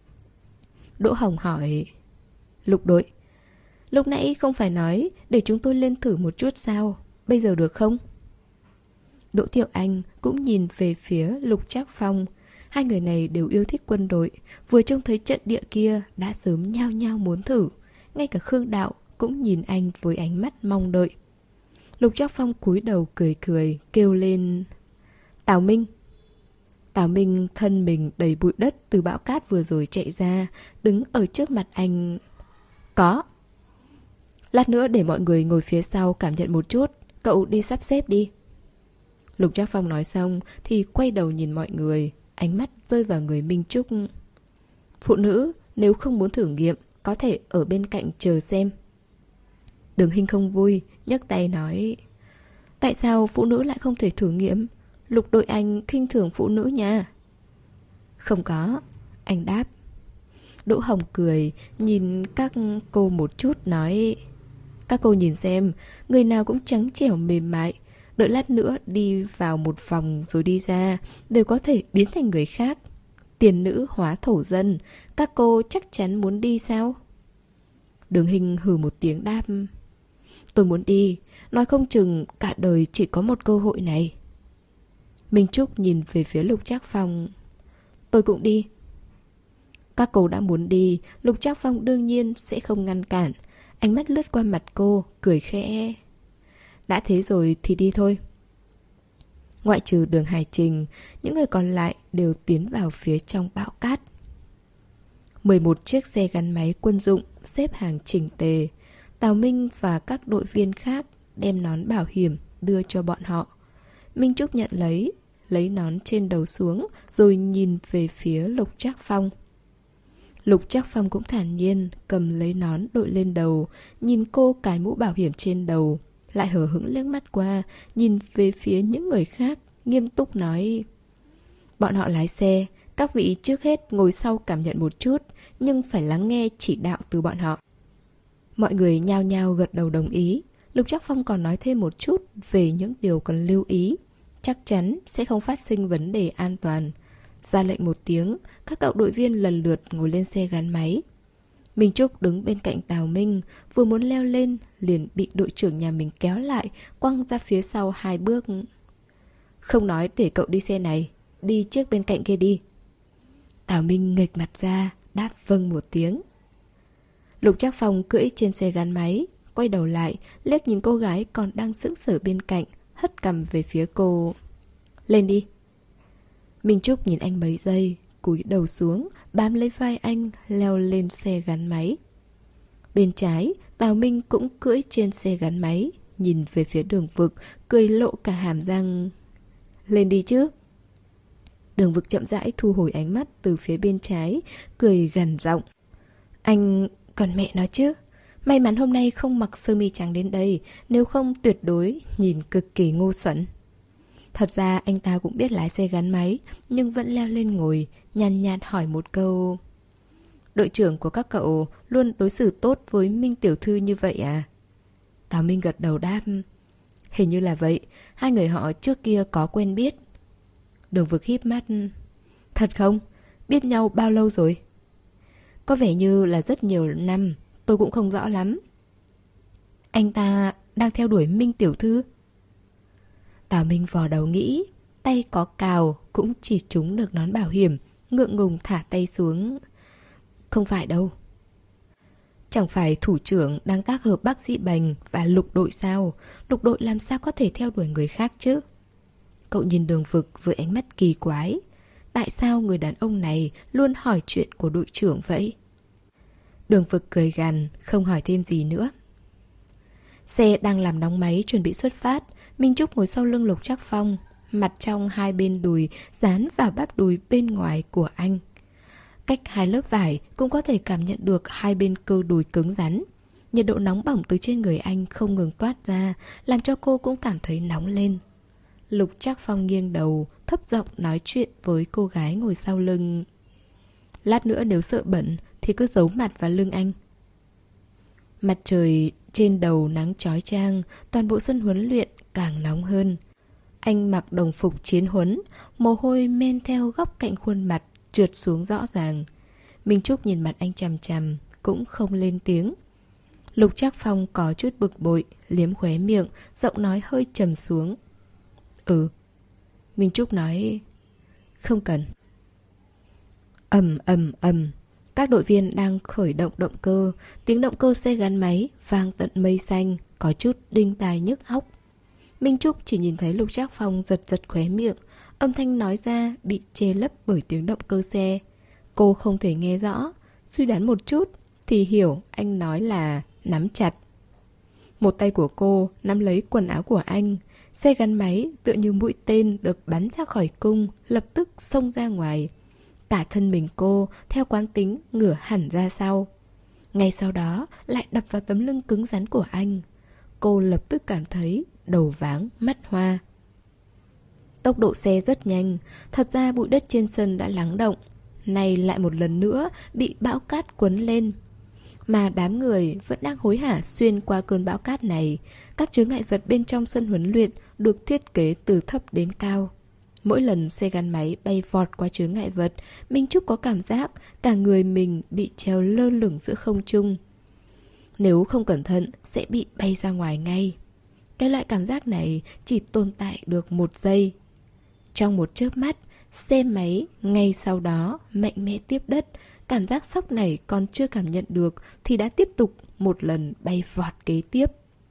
Đỗ Hồng hỏi: Lục đội, lúc nãy không phải nói để chúng tôi lên thử một chút sao? Bây giờ được không? Đỗ Thiệu Anh cũng nhìn về phía Lục Trác Phong. Hai người này đều yêu thích quân đội, vừa trông thấy trận địa kia đã sớm nhao nhao muốn thử. Ngay cả Khương Đạo cũng nhìn anh với ánh mắt mong đợi. Lục Trác Phong cúi đầu cười cười, kêu lên: Tào Minh. Tào Minh thân mình đầy bụi đất từ bão cát vừa rồi chạy ra, đứng ở trước mặt anh. Có. Lát nữa để mọi người ngồi phía sau cảm nhận một chút, cậu đi sắp xếp đi. Lục Trác Phong nói xong thì quay đầu nhìn mọi người, ánh mắt rơi vào người Minh Trúc. Phụ nữ nếu không muốn thử nghiệm có thể ở bên cạnh chờ xem. Đường Hình không vui, nhấc tay nói: Tại sao phụ nữ lại không thể thử nghiệm? Lục đội anh khinh thường phụ nữ nha. Không có, anh đáp. Đỗ Hồng cười, nhìn các cô một chút nói: Các cô nhìn xem, người nào cũng trắng trẻo mềm mại, đợi lát nữa đi vào một vòng rồi đi ra, đều có thể biến thành người khác. Tiền nữ hóa thổ dân, các cô chắc chắn muốn đi sao? Đường Hình hừ một tiếng đáp: Tôi muốn đi, nói không chừng cả đời chỉ có một cơ hội này. Minh Trúc nhìn về phía Lục Trác Phong: Tôi cũng đi. Các cô đã muốn đi, Lục Trác Phong đương nhiên sẽ không ngăn cản. Ánh mắt lướt qua mặt cô, cười khẽ: Đã thế rồi thì đi thôi. Ngoại trừ Đường Hải Trình, những người còn lại đều tiến vào phía trong bão cát. mười một chiếc xe gắn máy quân dụng xếp hàng chỉnh tề. Tào Minh và các đội viên khác đem nón bảo hiểm đưa cho bọn họ. Minh Trúc nhận lấy, lấy nón trên đầu xuống rồi nhìn về phía Lục Trác Phong. Lục Trác Phong cũng thản nhiên cầm lấy nón đội lên đầu, nhìn cô cài mũ bảo hiểm trên đầu, lại hờ hững liếc mắt qua, nhìn về phía những người khác, nghiêm túc nói: Bọn họ lái xe, các vị trước hết ngồi sau cảm nhận một chút, nhưng phải lắng nghe chỉ đạo từ bọn họ. Mọi người nhao nhao gật đầu đồng ý. Lục Trác Phong còn nói thêm một chút về những điều cần lưu ý. chắc chắn sẽ không phát sinh vấn đề an toàn. Ra lệnh một tiếng, các cậu đội viên lần lượt ngồi lên xe gắn máy. Minh Trúc đứng bên cạnh Tào Minh, vừa muốn leo lên liền bị đội trưởng nhà mình kéo lại, quăng ra phía sau hai bước. Không nói để cậu đi xe này, đi trước bên cạnh kia đi. Tào Minh nghệch mặt ra, đáp vâng một tiếng. Lục Trác Phong cưỡi trên xe gắn máy, quay đầu lại, liếc nhìn cô gái còn đang sững sờ bên cạnh, hất cằm về phía cô. Lên đi. Minh Trúc nhìn anh mấy giây, cúi đầu xuống, bám lấy vai anh, leo lên xe gắn máy. Bên trái, Tào Minh cũng cưỡi trên xe gắn máy, nhìn về phía Đường Vực, cười lộ cả hàm răng. Lên đi chứ. Đường Vực chậm rãi thu hồi ánh mắt từ phía bên trái, cười gằn giọng. Anh còn mẹ nó chứ. May mắn hôm nay không mặc sơ mi trắng đến đây, nếu không tuyệt đối nhìn cực kỳ ngu xuẩn. Thật ra anh ta cũng biết lái xe gắn máy, nhưng vẫn leo lên ngồi, nhàn nhạt hỏi một câu. Đội trưởng của các cậu luôn đối xử tốt với Minh tiểu thư như vậy à? Tào Minh gật đầu đáp. Hình như là vậy, hai người họ trước kia có quen biết. Đường Vực híp mắt. Thật không? Biết nhau bao lâu rồi? Có vẻ như là rất nhiều năm, tôi cũng không rõ lắm. Anh ta đang theo đuổi Minh tiểu thư? Tào Minh vò đầu nghĩ, tay có cào cũng chỉ trúng được nón bảo hiểm, ngượng ngùng thả tay xuống. Không phải đâu. Chẳng phải thủ trưởng đang tác hợp bác sĩ Bành và lục đội sao? Lục đội làm sao có thể theo đuổi người khác chứ? Cậu nhìn Đường Vực với ánh mắt kỳ quái. Tại sao người đàn ông này luôn hỏi chuyện của đội trưởng vậy? Đường Vực cười gằn, không hỏi thêm gì nữa. Xe đang làm nóng máy chuẩn bị xuất phát. Minh Trúc ngồi sau lưng Lục Trác Phong, mặt trong hai bên đùi dán vào bắp đùi bên ngoài của anh. Cách hai lớp vải cũng có thể cảm nhận được hai bên cơ đùi cứng rắn. Nhiệt độ nóng bỏng từ trên người anh không ngừng toát ra, làm cho cô cũng cảm thấy nóng lên. Lục Trác Phong nghiêng đầu, thấp giọng nói chuyện với cô gái ngồi sau lưng. Lát nữa nếu sợ bẩn thì cứ giấu mặt vào lưng anh. Mặt trời trên đầu nắng chói chang, toàn bộ sân huấn luyện càng nóng hơn. Anh mặc đồng phục chiến huấn, mồ hôi men theo góc cạnh khuôn mặt trượt xuống rõ ràng. Minh Trúc nhìn mặt anh chằm chằm, cũng không lên tiếng. Lục Trác Phong có chút bực bội, liếm khóe miệng, giọng nói hơi trầm xuống. Ừ. Minh Trúc nói. Không cần. Ầm ầm ầm. Các đội viên đang khởi động động cơ. Tiếng động cơ xe gắn máy vang tận mây xanh, có chút đinh tai nhức óc. Minh Trúc chỉ nhìn thấy Lục Trác Phong giật giật khóe miệng. Âm thanh nói ra bị che lấp bởi tiếng động cơ xe. Cô không thể nghe rõ. Suy đoán một chút thì hiểu anh nói là nắm chặt. Một tay của cô nắm lấy quần áo của anh. Xe gắn máy tựa như mũi tên được bắn ra khỏi cung, lập tức xông ra ngoài. Cả thân mình cô theo quán tính ngửa hẳn ra sau. Ngay sau đó lại đập vào tấm lưng cứng rắn của anh. Cô lập tức cảm thấy đầu váng mắt hoa. Tốc độ xe rất nhanh. Thật ra bụi đất trên sân đã lắng động, nay lại một lần nữa bị bão cát cuốn lên. Mà đám người vẫn đang hối hả xuyên qua cơn bão cát này. Các chướng ngại vật bên trong sân huấn luyện được thiết kế từ thấp đến cao. Mỗi lần xe gắn máy bay vọt qua chướng ngại vật, Minh Trúc có cảm giác cả người mình bị treo lơ lửng giữa không trung. Nếu không cẩn thận sẽ bị bay ra ngoài ngay. Cái loại cảm giác này chỉ tồn tại được một giây. Trong một chớp mắt, xe máy ngay sau đó mạnh mẽ tiếp đất. Cảm giác sốc này còn chưa cảm nhận được thì đã tiếp tục một lần bay vọt kế tiếp.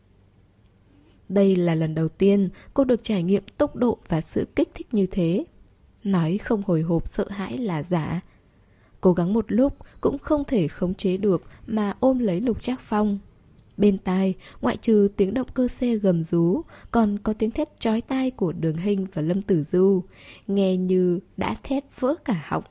Đây là lần đầu tiên cô được trải nghiệm tốc độ và sự kích thích như thế. Nói không hồi hộp sợ hãi là giả. Cố gắng một lúc cũng không thể khống chế được mà ôm lấy Lục Trác Phong. Bên tai, ngoại trừ tiếng động cơ xe gầm rú, còn có tiếng thét chói tai của Đường Hinh và Lâm Tử Du, nghe như đã thét vỡ cả họng.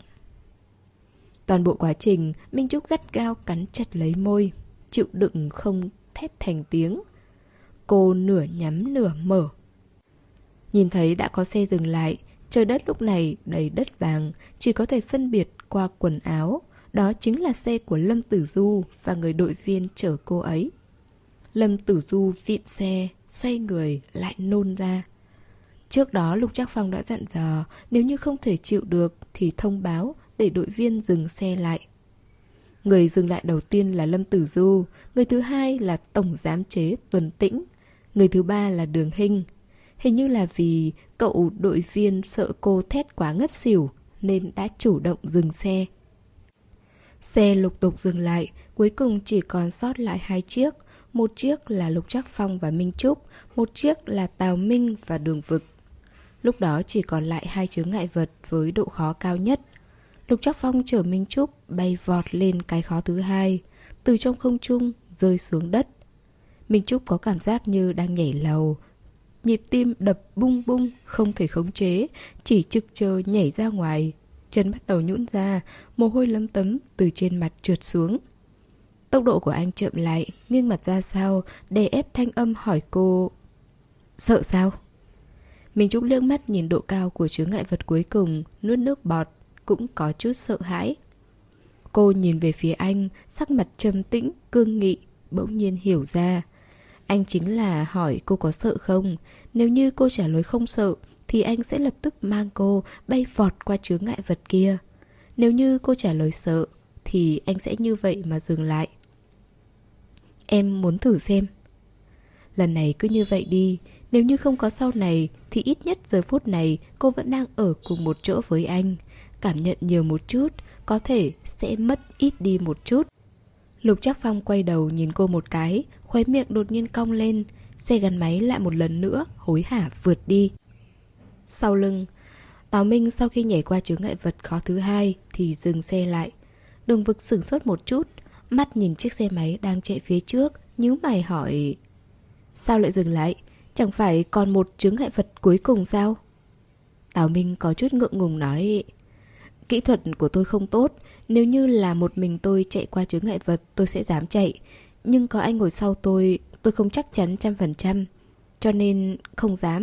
Toàn bộ quá trình, Minh Trúc gắt gao cắn chặt lấy môi, chịu đựng không thét thành tiếng. Cô nửa nhắm nửa mở. Nhìn thấy đã có xe dừng lại, trời đất lúc này đầy đất vàng, chỉ có thể phân biệt qua quần áo. Đó chính là xe của Lâm Tử Du và người đội viên chở cô ấy. Lâm Tử Du vịn xe, xoay người lại nôn ra. Trước đó Lục Trác Phong đã dặn dò nếu như không thể chịu được thì thông báo để đội viên dừng xe lại. Người dừng lại đầu tiên là Lâm Tử Du, người thứ hai là Tổng Giám chế Tuấn Tĩnh, người thứ ba là Đường Hinh. Hình như là vì cậu đội viên sợ cô thét quá ngất xỉu nên đã chủ động dừng xe. Xe lục tục dừng lại, cuối cùng chỉ còn sót lại hai chiếc. Một chiếc là Lục Trác Phong và Minh Trúc, một chiếc là Tào Minh và Đường Vực. Lúc đó chỉ còn lại hai chướng ngại vật với độ khó cao nhất. Lục Trác Phong chở Minh Trúc bay vọt lên cái khó thứ hai, từ trong không trung rơi xuống đất. Minh Trúc có cảm giác như đang nhảy lầu, nhịp tim đập bung bung, không thể khống chế, chỉ trực chờ nhảy ra ngoài. Chân bắt đầu nhũn ra, mồ hôi lấm tấm từ trên mặt trượt xuống. Tốc độ của anh chậm lại, nghiêng mặt ra sau, đè ép thanh âm hỏi cô: sợ sao? Minh Trúc liếc mắt nhìn độ cao của chướng ngại vật cuối cùng, nuốt nước bọt, cũng có chút sợ hãi. Cô nhìn về phía anh, sắc mặt trầm tĩnh, cương nghị, bỗng nhiên hiểu ra. Anh chính là hỏi cô có sợ không? Nếu như cô trả lời không sợ, thì anh sẽ lập tức mang cô bay vọt qua chướng ngại vật kia. Nếu như cô trả lời sợ, thì anh sẽ như vậy mà dừng lại. Em muốn thử xem. Lần này cứ như vậy đi. Nếu như không có sau này, thì ít nhất giờ phút này cô vẫn đang ở cùng một chỗ với anh. Cảm nhận nhiều một chút, có thể sẽ mất ít đi một chút. Lục Trác Phong quay đầu nhìn cô một cái, khóe miệng đột nhiên cong lên. Xe gắn máy lại một lần nữa hối hả vượt đi. Sau lưng, Tào Minh sau khi nhảy qua chướng ngại vật khó thứ hai thì dừng xe lại. Đường Vực sửng sốt một chút, mắt nhìn chiếc xe máy đang chạy phía trước, nhíu mày hỏi: sao lại dừng lại? Chẳng phải còn một chướng ngại vật cuối cùng sao? Tào Minh có chút ngượng ngùng nói: kỹ thuật của tôi không tốt, nếu như là một mình tôi chạy qua chướng ngại vật tôi sẽ dám chạy. Nhưng có anh ngồi sau tôi, tôi không chắc chắn trăm phần trăm, cho nên không dám.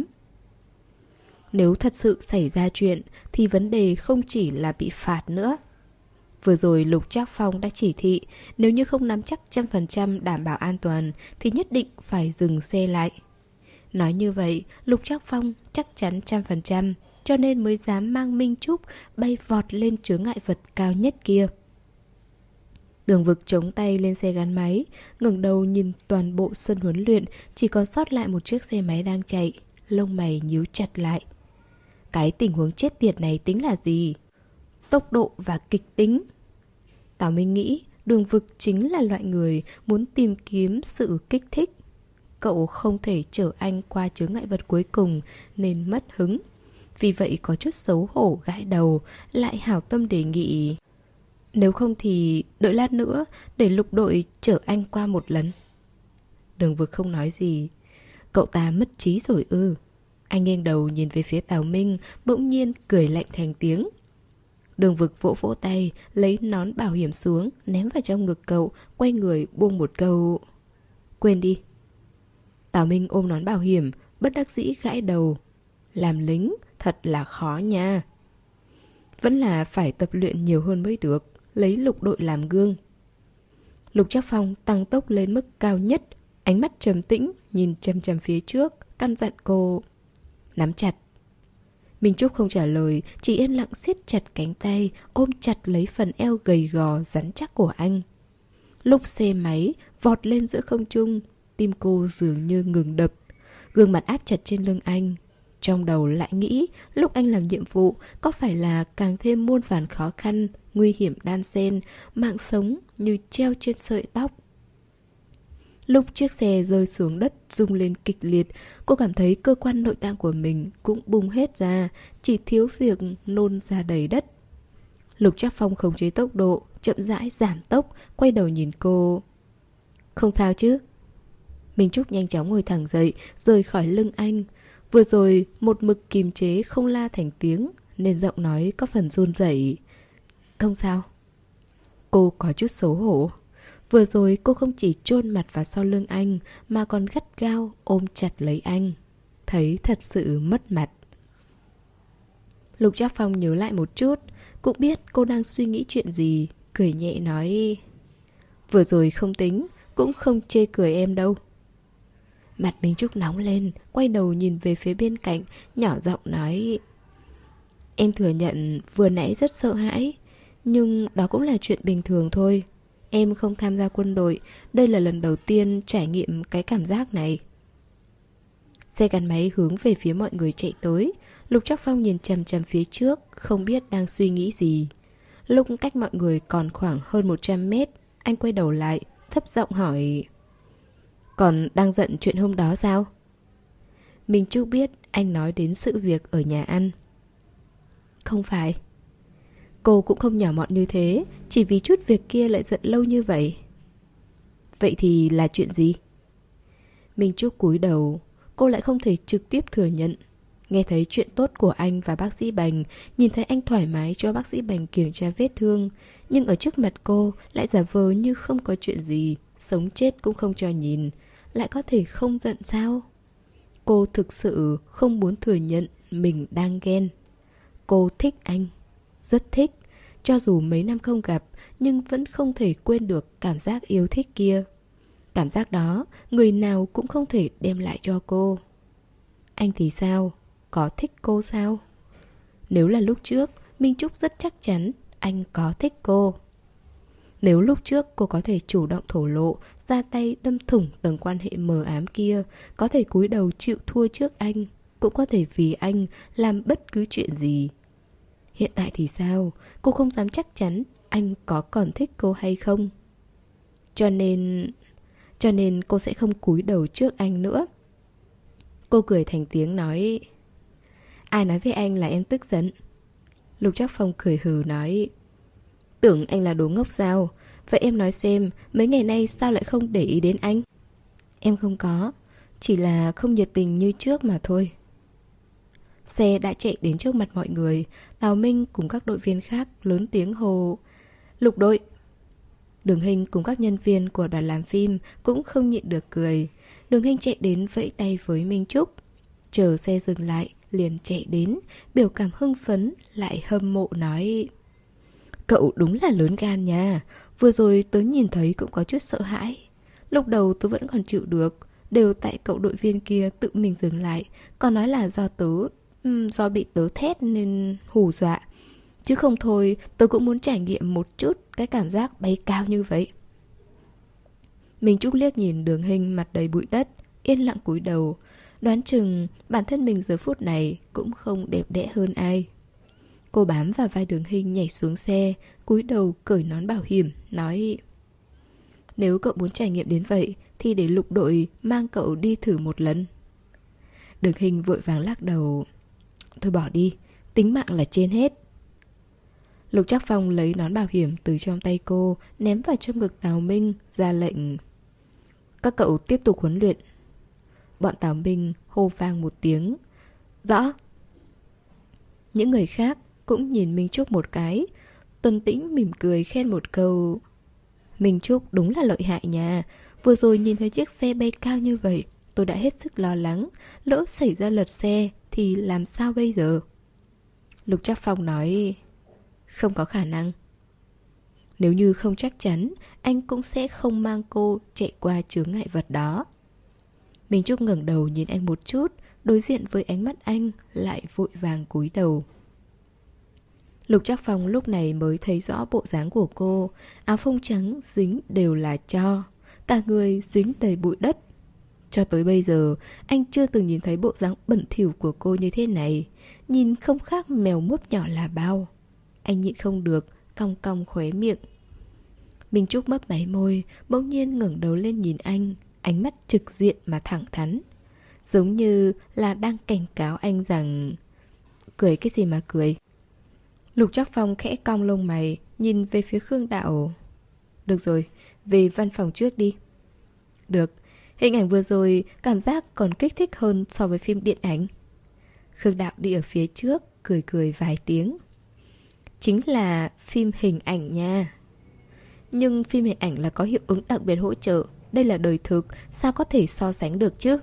Nếu thật sự xảy ra chuyện thì vấn đề không chỉ là bị phạt nữa. Vừa rồi Lục Trác Phong đã chỉ thị, nếu như không nắm chắc trăm phần trăm đảm bảo an toàn thì nhất định phải dừng xe lại. Nói như vậy, Lục Trác Phong chắc chắn trăm phần trăm, cho nên mới dám mang Minh Trúc bay vọt lên chướng ngại vật cao nhất kia. Đường Vực chống tay lên xe gắn máy, ngẩng đầu nhìn toàn bộ sân huấn luyện, chỉ còn sót lại một chiếc xe máy đang chạy, lông mày nhíu chặt lại. Cái tình huống chết tiệt này tính là gì? Tốc độ và kịch tính. Tào Minh nghĩ Đường Vực chính là loại người muốn tìm kiếm sự kích thích. Cậu không thể chở anh qua chướng ngại vật cuối cùng nên mất hứng. Vì vậy có chút xấu hổ gãi đầu, lại hảo tâm đề nghị: nếu không thì đợi lát nữa để lục đội chở anh qua một lần. Đường Vực không nói gì. Cậu ta mất trí rồi ư? Anh nghiêng đầu nhìn về phía Tào Minh, bỗng nhiên cười lạnh thành tiếng. Đường Vực vỗ vỗ tay, lấy nón bảo hiểm xuống, ném vào trong ngực cậu, quay người buông một câu: quên đi. Tào Minh ôm nón bảo hiểm, bất đắc dĩ gãi đầu. Làm lính thật là khó nha. Vẫn là phải tập luyện nhiều hơn mới được, lấy lục đội làm gương. Lục Trác Phong tăng tốc lên mức cao nhất, ánh mắt trầm tĩnh, nhìn chằm chằm phía trước, căn dặn cô: nắm chặt. Minh Trúc không trả lời, chỉ yên lặng siết chặt cánh tay, ôm chặt lấy phần eo gầy gò rắn chắc của anh. Lúc xe máy vọt lên giữa không trung, tim cô dường như ngừng đập, gương mặt áp chặt trên lưng anh. Trong đầu lại nghĩ lúc anh làm nhiệm vụ có phải là càng thêm muôn vàn khó khăn, nguy hiểm đan xen, mạng sống như treo trên sợi tóc. Lúc chiếc xe rơi xuống đất rung lên kịch liệt, cô cảm thấy cơ quan nội tạng của mình cũng bung hết ra, chỉ thiếu việc nôn ra đầy đất. Lục Trác Phong khống chế tốc độ, chậm rãi giảm tốc, quay đầu nhìn cô: không sao chứ? Minh Trúc nhanh chóng ngồi thẳng dậy, rời khỏi lưng anh. Vừa rồi một mực kìm chế không la thành tiếng, nên giọng nói có phần run rẩy. Không sao. Cô có chút xấu hổ. Vừa rồi cô không chỉ chôn mặt vào sau lưng anh, mà còn gắt gao ôm chặt lấy anh. Thấy thật sự mất mặt. Lục Trác Phong nhớ lại một chút, cũng biết cô đang suy nghĩ chuyện gì, cười nhẹ nói: vừa rồi không tính, cũng không chê cười em đâu. Mặt Minh Trúc nóng lên, quay đầu nhìn về phía bên cạnh, nhỏ giọng nói: Em thừa nhận vừa nãy rất sợ hãi, nhưng đó cũng là chuyện bình thường thôi. Em không tham gia quân đội, đây là lần đầu tiên trải nghiệm cái cảm giác này. Xe gắn máy hướng về phía mọi người chạy tới. Lục Trác Phong nhìn chằm chằm phía trước, không biết đang suy nghĩ gì. Lúc cách mọi người còn khoảng hơn một trăm mét, anh quay đầu lại, thấp giọng hỏi: Còn đang giận chuyện hôm đó sao? Mình chưa biết anh nói đến sự việc ở nhà ăn. Không phải. Cô cũng không nhỏ mọn như thế, chỉ vì chút việc kia lại giận lâu như vậy. Vậy thì là chuyện gì? Minh Trúc cúi đầu, cô lại không thể trực tiếp thừa nhận. Nghe thấy chuyện tốt của anh và bác sĩ Bành, nhìn thấy anh thoải mái cho bác sĩ Bành kiểm tra vết thương, nhưng ở trước mặt cô lại giả vờ như không có chuyện gì, sống chết cũng không cho nhìn. Lại có thể không giận sao? Cô thực sự không muốn thừa nhận mình đang ghen. Cô thích anh, rất thích. Cho dù mấy năm không gặp, nhưng vẫn không thể quên được cảm giác yêu thích kia. Cảm giác đó, người nào cũng không thể đem lại cho cô. Anh thì sao? Có thích cô sao? Nếu là lúc trước, Minh Trúc rất chắc chắn anh có thích cô. Nếu lúc trước cô có thể chủ động thổ lộ, ra tay đâm thủng tầng quan hệ mờ ám kia, có thể cúi đầu chịu thua trước anh, cũng có thể vì anh làm bất cứ chuyện gì. Hiện tại thì sao? Cô không dám chắc chắn anh có còn thích cô hay không. Cho nên... Cho nên cô sẽ không cúi đầu trước anh nữa. Cô cười thành tiếng nói: Ai nói với anh là em tức giận? Lục Trác Phong cười hừ nói: Tưởng anh là đồ ngốc sao? Vậy em nói xem, mấy ngày nay sao lại không để ý đến anh? Em không có, chỉ là không nhiệt tình như trước mà thôi. Xe đã chạy đến trước mặt mọi người. Tào Minh cùng các đội viên khác lớn tiếng hô: Lục đội! Đường Hinh cùng các nhân viên của đoàn làm phim cũng không nhịn được cười. Đường Hinh chạy đến vẫy tay với Minh Trúc. Chờ xe dừng lại, liền chạy đến, biểu cảm hưng phấn, lại hâm mộ nói: Cậu đúng là lớn gan nha. Vừa rồi tớ nhìn thấy cũng có chút sợ hãi. Lúc đầu tớ vẫn còn chịu được, đều tại cậu đội viên kia tự mình dừng lại, còn nói là do tớ um, Do bị tớ thét nên hù dọa. Chứ không thôi, tớ cũng muốn trải nghiệm một chút cái cảm giác bay cao như vậy. Minh Trúc liếc nhìn Đường Hinh mặt đầy bụi đất, yên lặng cúi đầu. Đoán chừng bản thân mình giờ phút này cũng không đẹp đẽ hơn ai. Cô bám vào vai Đường Hinh nhảy xuống xe, cúi đầu cởi nón bảo hiểm, nói: Nếu cậu muốn trải nghiệm đến vậy thì để Lục đội mang cậu đi thử một lần. Đường Hinh vội vàng lắc đầu: Thôi bỏ đi, tính mạng là trên hết. Lục Trác Phong lấy nón bảo hiểm từ trong tay cô, ném vào trong ngực Tào Minh, ra lệnh: Các cậu tiếp tục huấn luyện. Bọn Tào Minh hô vang một tiếng: Rõ. Những người khác cũng nhìn Minh Trúc một cái. Tuấn Tĩnh mỉm cười khen một câu: Minh Trúc đúng là lợi hại nha. Vừa rồi nhìn thấy chiếc xe bay cao như vậy, tôi đã hết sức lo lắng. Lỡ xảy ra lật xe thì làm sao bây giờ? Lục Trác Phong nói: Không có khả năng. Nếu như không chắc chắn, anh cũng sẽ không mang cô chạy qua chướng ngại vật đó. Minh Trúc ngẩng đầu nhìn anh một chút, đối diện với ánh mắt anh lại vội vàng cúi đầu. Lục Trác Phong lúc này mới thấy rõ bộ dáng của cô. Áo phông trắng dính đều là tro, cả người dính đầy bụi đất. Cho tới bây giờ, anh chưa từng nhìn thấy bộ dáng bẩn thỉu của cô như thế này. Nhìn không khác mèo mướp nhỏ là bao. Anh nhịn không được, cong cong khóe miệng. Minh Trúc mấp máy môi, bỗng nhiên ngẩng đầu lên nhìn anh, ánh mắt trực diện mà thẳng thắn, giống như là đang cảnh cáo anh rằng: Cười cái gì mà cười? Lục Trác Phong khẽ cong lông mày, nhìn về phía Khương Đạo. Được rồi, về văn phòng trước đi. Được, hình ảnh vừa rồi cảm giác còn kích thích hơn so với phim điện ảnh. Khương Đạo đi ở phía trước, cười cười vài tiếng. Chính là phim hình ảnh nha. Nhưng phim hình ảnh là có hiệu ứng đặc biệt hỗ trợ, đây là đời thực, sao có thể so sánh được chứ?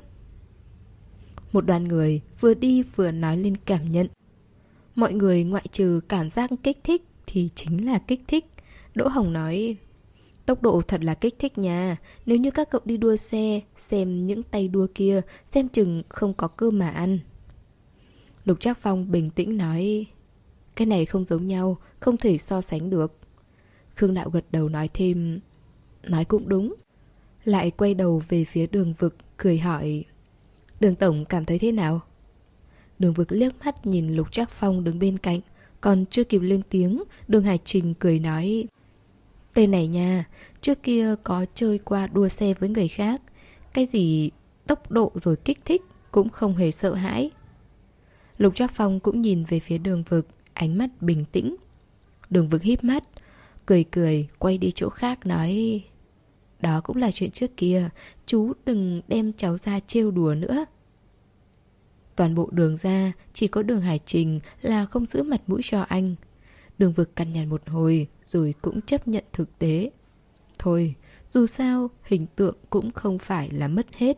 Một đoàn người vừa đi vừa nói lên cảm nhận. Mọi người ngoại trừ cảm giác kích thích thì chính là kích thích. Đỗ Hồng nói: Tốc độ thật là kích thích nha. Nếu như các cậu đi đua xe, xem những tay đua kia, xem chừng không có cơm mà ăn. Lục Trác Phong bình tĩnh nói, cái này không giống nhau, không thể so sánh được. Khương Đạo gật đầu nói thêm, nói cũng đúng. Lại quay đầu về phía Đường Vực, cười hỏi, Đường Tổng cảm thấy thế nào? Đường Vực liếc mắt nhìn Lục Trác Phong đứng bên cạnh, còn chưa kịp lên tiếng, Đường Hải Trình cười nói, tên này nha, trước kia có chơi qua đua xe với người khác, cái gì tốc độ rồi kích thích cũng không hề sợ hãi. Lục Trác Phong cũng nhìn về phía Đường Vực, ánh mắt bình tĩnh. Đường Vực híp mắt, cười cười, quay đi chỗ khác nói, đó cũng là chuyện trước kia, chú đừng đem cháu ra trêu đùa nữa. Toàn bộ Đường ra, chỉ có Đường Hải Trình là không giữ mặt mũi cho anh. Đường Vực cằn nhằn một hồi, rồi cũng chấp nhận thực tế. Thôi, dù sao, hình tượng cũng không phải là mất hết.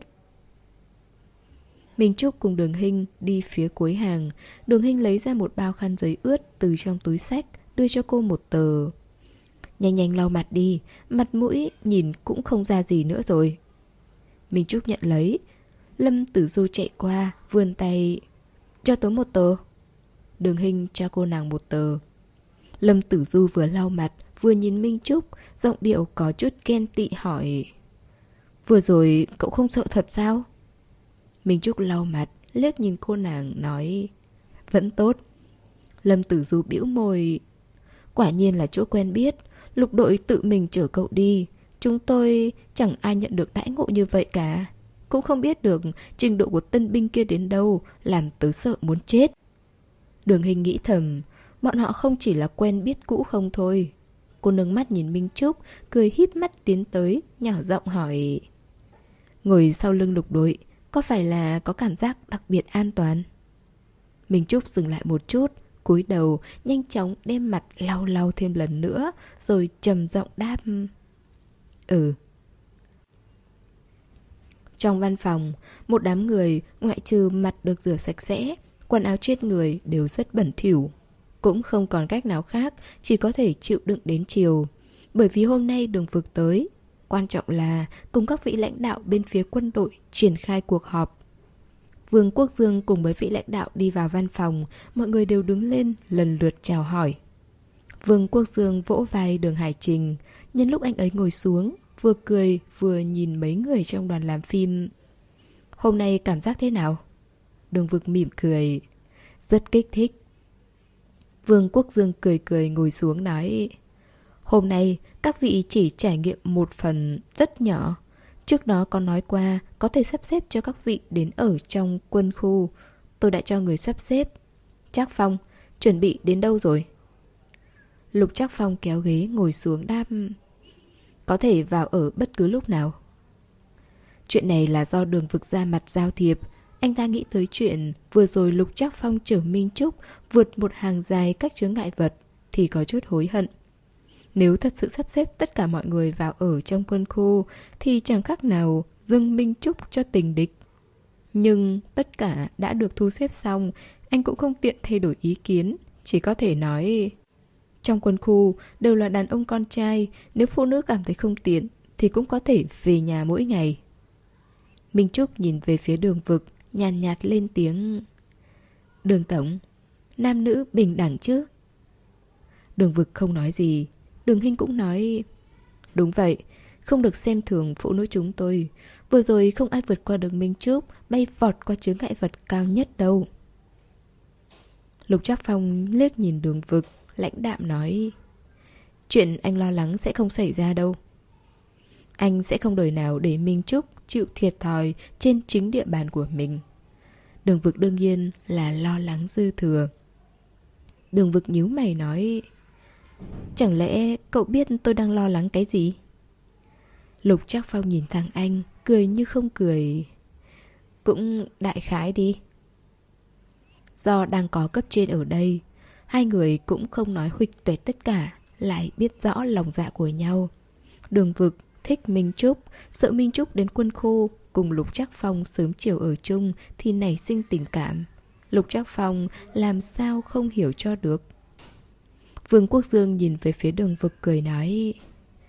Minh Trúc cùng Đường Hinh đi phía cuối hàng. Đường Hinh lấy ra một bao khăn giấy ướt từ trong túi xách, đưa cho cô một tờ. Nhanh nhanh lau mặt đi, mặt mũi nhìn cũng không ra gì nữa rồi. Minh Trúc nhận lấy. Lâm Tử Du chạy qua, vươn tay, cho tớ một tờ. Đường Hinh cho cô nàng một tờ. Lâm Tử Du vừa lau mặt, vừa nhìn Minh Trúc, giọng điệu có chút ghen tị hỏi, vừa rồi cậu không sợ thật sao? Minh Trúc lau mặt, liếc nhìn cô nàng nói, vẫn tốt. Lâm Tử Du bĩu môi, quả nhiên là chỗ quen biết. Lục đội tự mình chở cậu đi, chúng tôi chẳng ai nhận được đãi ngộ như vậy cả. Cũng không biết được trình độ của tân binh kia đến đâu, làm tớ sợ muốn chết. Đường Hinh nghĩ thầm, bọn họ không chỉ là quen biết cũ không thôi. Cô nâng mắt nhìn Minh Trúc, cười híp mắt tiến tới, nhỏ giọng hỏi, ngồi sau lưng Lục đội, có phải là có cảm giác đặc biệt an toàn? Minh Trúc dừng lại một chút, cúi đầu, nhanh chóng đem mặt lau lau thêm lần nữa, rồi trầm giọng đáp, ừ. Trong văn phòng, một đám người, ngoại trừ mặt được rửa sạch sẽ, quần áo trên người đều rất bẩn thỉu. Cũng không còn cách nào khác, chỉ có thể chịu đựng đến chiều. Bởi vì hôm nay Đường Vực tới, quan trọng là cùng các vị lãnh đạo bên phía quân đội triển khai cuộc họp. Vương Quốc Dương cùng với vị lãnh đạo đi vào văn phòng, mọi người đều đứng lên lần lượt chào hỏi. Vương Quốc Dương vỗ vai Đường Hải Trình, nhân lúc anh ấy ngồi xuống, vừa cười vừa nhìn mấy người trong đoàn làm phim. Hôm nay cảm giác thế nào? Đường Vực mỉm cười, rất kích thích. Vương Quốc Dương cười cười ngồi xuống nói, hôm nay các vị chỉ trải nghiệm một phần rất nhỏ. Trước đó có nói qua có thể sắp xếp cho các vị đến ở trong quân khu. Tôi đã cho người sắp xếp. Trác Phong, chuẩn bị đến đâu rồi? Lục Trác Phong kéo ghế ngồi xuống đáp, có thể vào ở bất cứ lúc nào. Chuyện này là do Đường Vực ra mặt giao thiệp. Anh ta nghĩ tới chuyện vừa rồi Lục Trác Phong chở Minh Trúc vượt một hàng dài các chướng ngại vật thì có chút hối hận. Nếu thật sự sắp xếp tất cả mọi người vào ở trong quân khu thì chẳng khác nào dâng Minh Trúc cho tình địch. Nhưng tất cả đã được thu xếp xong, anh cũng không tiện thay đổi ý kiến, chỉ có thể nói, trong quân khu đều là đàn ông con trai, nếu phụ nữ cảm thấy không tiện thì cũng có thể về nhà mỗi ngày. Minh Trúc nhìn về phía Đường Vực, nhàn nhạt lên tiếng, Đường Tổng, nam nữ bình đẳng chứ? Đường Vực không nói gì. Đường Hinh cũng nói, đúng vậy, không được xem thường phụ nữ chúng tôi. Vừa rồi không ai vượt qua được Minh Trúc, bay vọt qua chướng ngại vật cao nhất đâu. Lục Trác Phong liếc nhìn Đường Vực, lãnh đạm nói, chuyện anh lo lắng sẽ không xảy ra đâu. Anh sẽ không đời nào để Minh Trúc chịu thiệt thòi trên chính địa bàn của mình. Đường Vực đương nhiên là lo lắng dư thừa. Đường Vực nhíu mày nói, chẳng lẽ cậu biết tôi đang lo lắng cái gì? Lục Trác Phong nhìn thằng anh, cười như không cười, cũng đại khái đi. Do đang có cấp trên ở đây, hai người cũng không nói huỵch toẹt tất cả, lại biết rõ lòng dạ của nhau. Đường Vực thích Minh Trúc, sợ Minh Trúc đến quân khu cùng Lục Trác Phong sớm chiều ở chung thì nảy sinh tình cảm. Lục Trác Phong làm sao không hiểu cho được. Vương Quốc Dương nhìn về phía Đường Vực cười nói,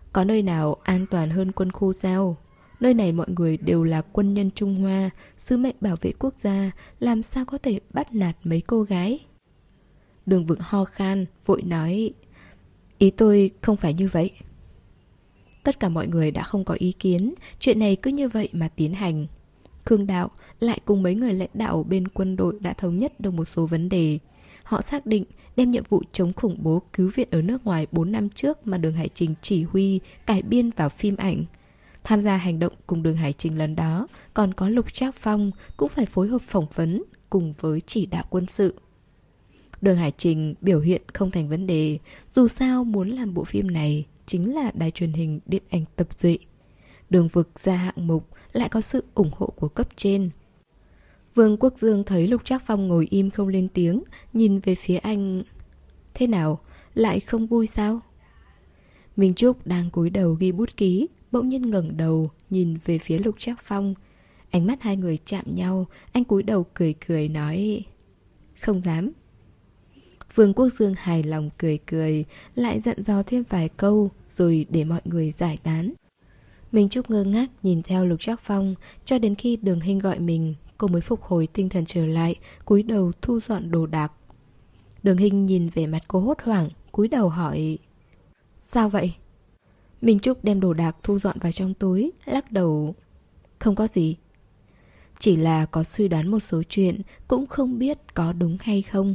Có nơi nào an toàn hơn quân khu sao? Nơi này mọi người đều là quân nhân Trung Hoa, sứ mệnh bảo vệ quốc gia, làm sao có thể bắt nạt mấy cô gái? Đường Vực ho khan, vội nói, ý tôi không phải như vậy. Tất cả mọi người đã không có ý kiến, chuyện này cứ như vậy mà tiến hành. Khương Đạo lại cùng mấy người lãnh đạo bên quân đội đã thống nhất được một số vấn đề. Họ xác định đem nhiệm vụ chống khủng bố cứu viện ở nước ngoài bốn năm trước mà Đường Hải Trình chỉ huy, cải biên vào phim ảnh. Tham gia hành động cùng Đường Hải Trình lần đó còn có Lục Trác Phong, cũng phải phối hợp phỏng vấn cùng với chỉ đạo quân sự. Đường Hải Trình biểu hiện không thành vấn đề, dù sao muốn làm bộ phim này chính là đài truyền hình điện ảnh Tập Duệ. Đường Vực ra hạng mục lại có sự ủng hộ của cấp trên. Vương Quốc Dương thấy Lục Trác Phong ngồi im không lên tiếng, nhìn về phía anh. Thế nào, lại không vui sao? Minh Trúc đang cúi đầu ghi bút ký, bỗng nhiên ngẩng đầu nhìn về phía Lục Trác Phong. Ánh mắt hai người chạm nhau, anh cúi đầu cười cười nói, không dám. Vương Quốc Dương hài lòng cười cười, lại dặn dò thêm vài câu rồi để mọi người giải tán. Minh Trúc ngơ ngác nhìn theo Lục Trác Phong cho đến khi Đường Hinh gọi mình, cô mới phục hồi tinh thần trở lại, cúi đầu thu dọn đồ đạc. Đường Hinh nhìn vẻ mặt cô hốt hoảng, cúi đầu hỏi, sao vậy? Minh Trúc đem đồ đạc thu dọn vào trong túi, lắc đầu, không có gì. Chỉ là có suy đoán một số chuyện, cũng không biết có đúng hay không.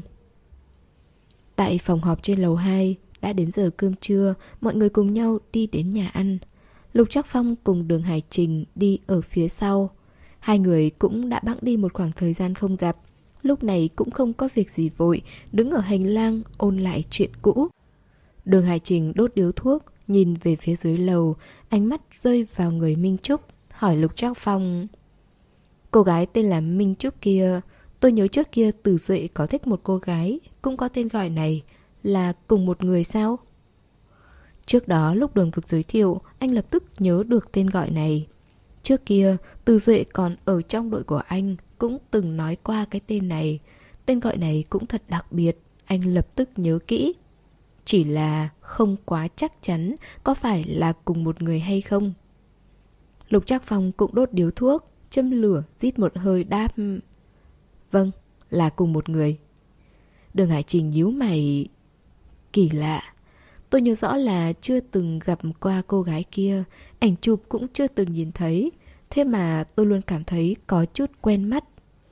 Tại phòng họp trên lầu hai, đã đến giờ cơm trưa, mọi người cùng nhau đi đến nhà ăn. Lục Trác Phong cùng Đường Hải Trình đi ở phía sau. Hai người cũng đã bẵng đi một khoảng thời gian không gặp. Lúc này cũng không có việc gì vội, đứng ở hành lang ôn lại chuyện cũ. Đường Hải Trình đốt điếu thuốc, nhìn về phía dưới lầu, ánh mắt rơi vào người Minh Trúc, hỏi Lục Trác Phong, cô gái tên là Minh Trúc kia, tôi nhớ trước kia Từ Duệ có thích một cô gái cũng có tên gọi này, là cùng một người sao? Trước đó lúc Đường Vực giới thiệu, anh lập tức nhớ được tên gọi này. Trước kia, Từ Duệ còn ở trong đội của anh, cũng từng nói qua cái tên này. Tên gọi này cũng thật đặc biệt, anh lập tức nhớ kỹ. Chỉ là không quá chắc chắn có phải là cùng một người hay không. Lục Trác Phong cũng đốt điếu thuốc, châm lửa, rít một hơi đáp, vâng, là cùng một người. Đường Hải Trình nhíu mày, kỳ lạ. Tôi nhớ rõ là chưa từng gặp qua cô gái kia, ảnh chụp cũng chưa từng nhìn thấy, thế mà tôi luôn cảm thấy có chút quen mắt.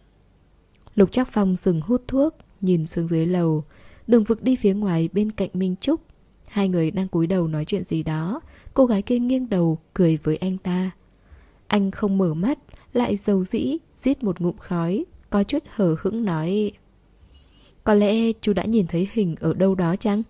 Lục Trác Phong dừng hút thuốc, nhìn xuống dưới lầu. Đường Vực đi phía ngoài bên cạnh Minh Trúc. Hai người đang cúi đầu nói chuyện gì đó. Cô gái kia nghiêng đầu cười với anh ta. Anh không mở mắt, lại dầu dĩ rít một ngụm khói, có chút hờ hững nói, có lẽ chú đã nhìn thấy hình ở đâu đó chăng?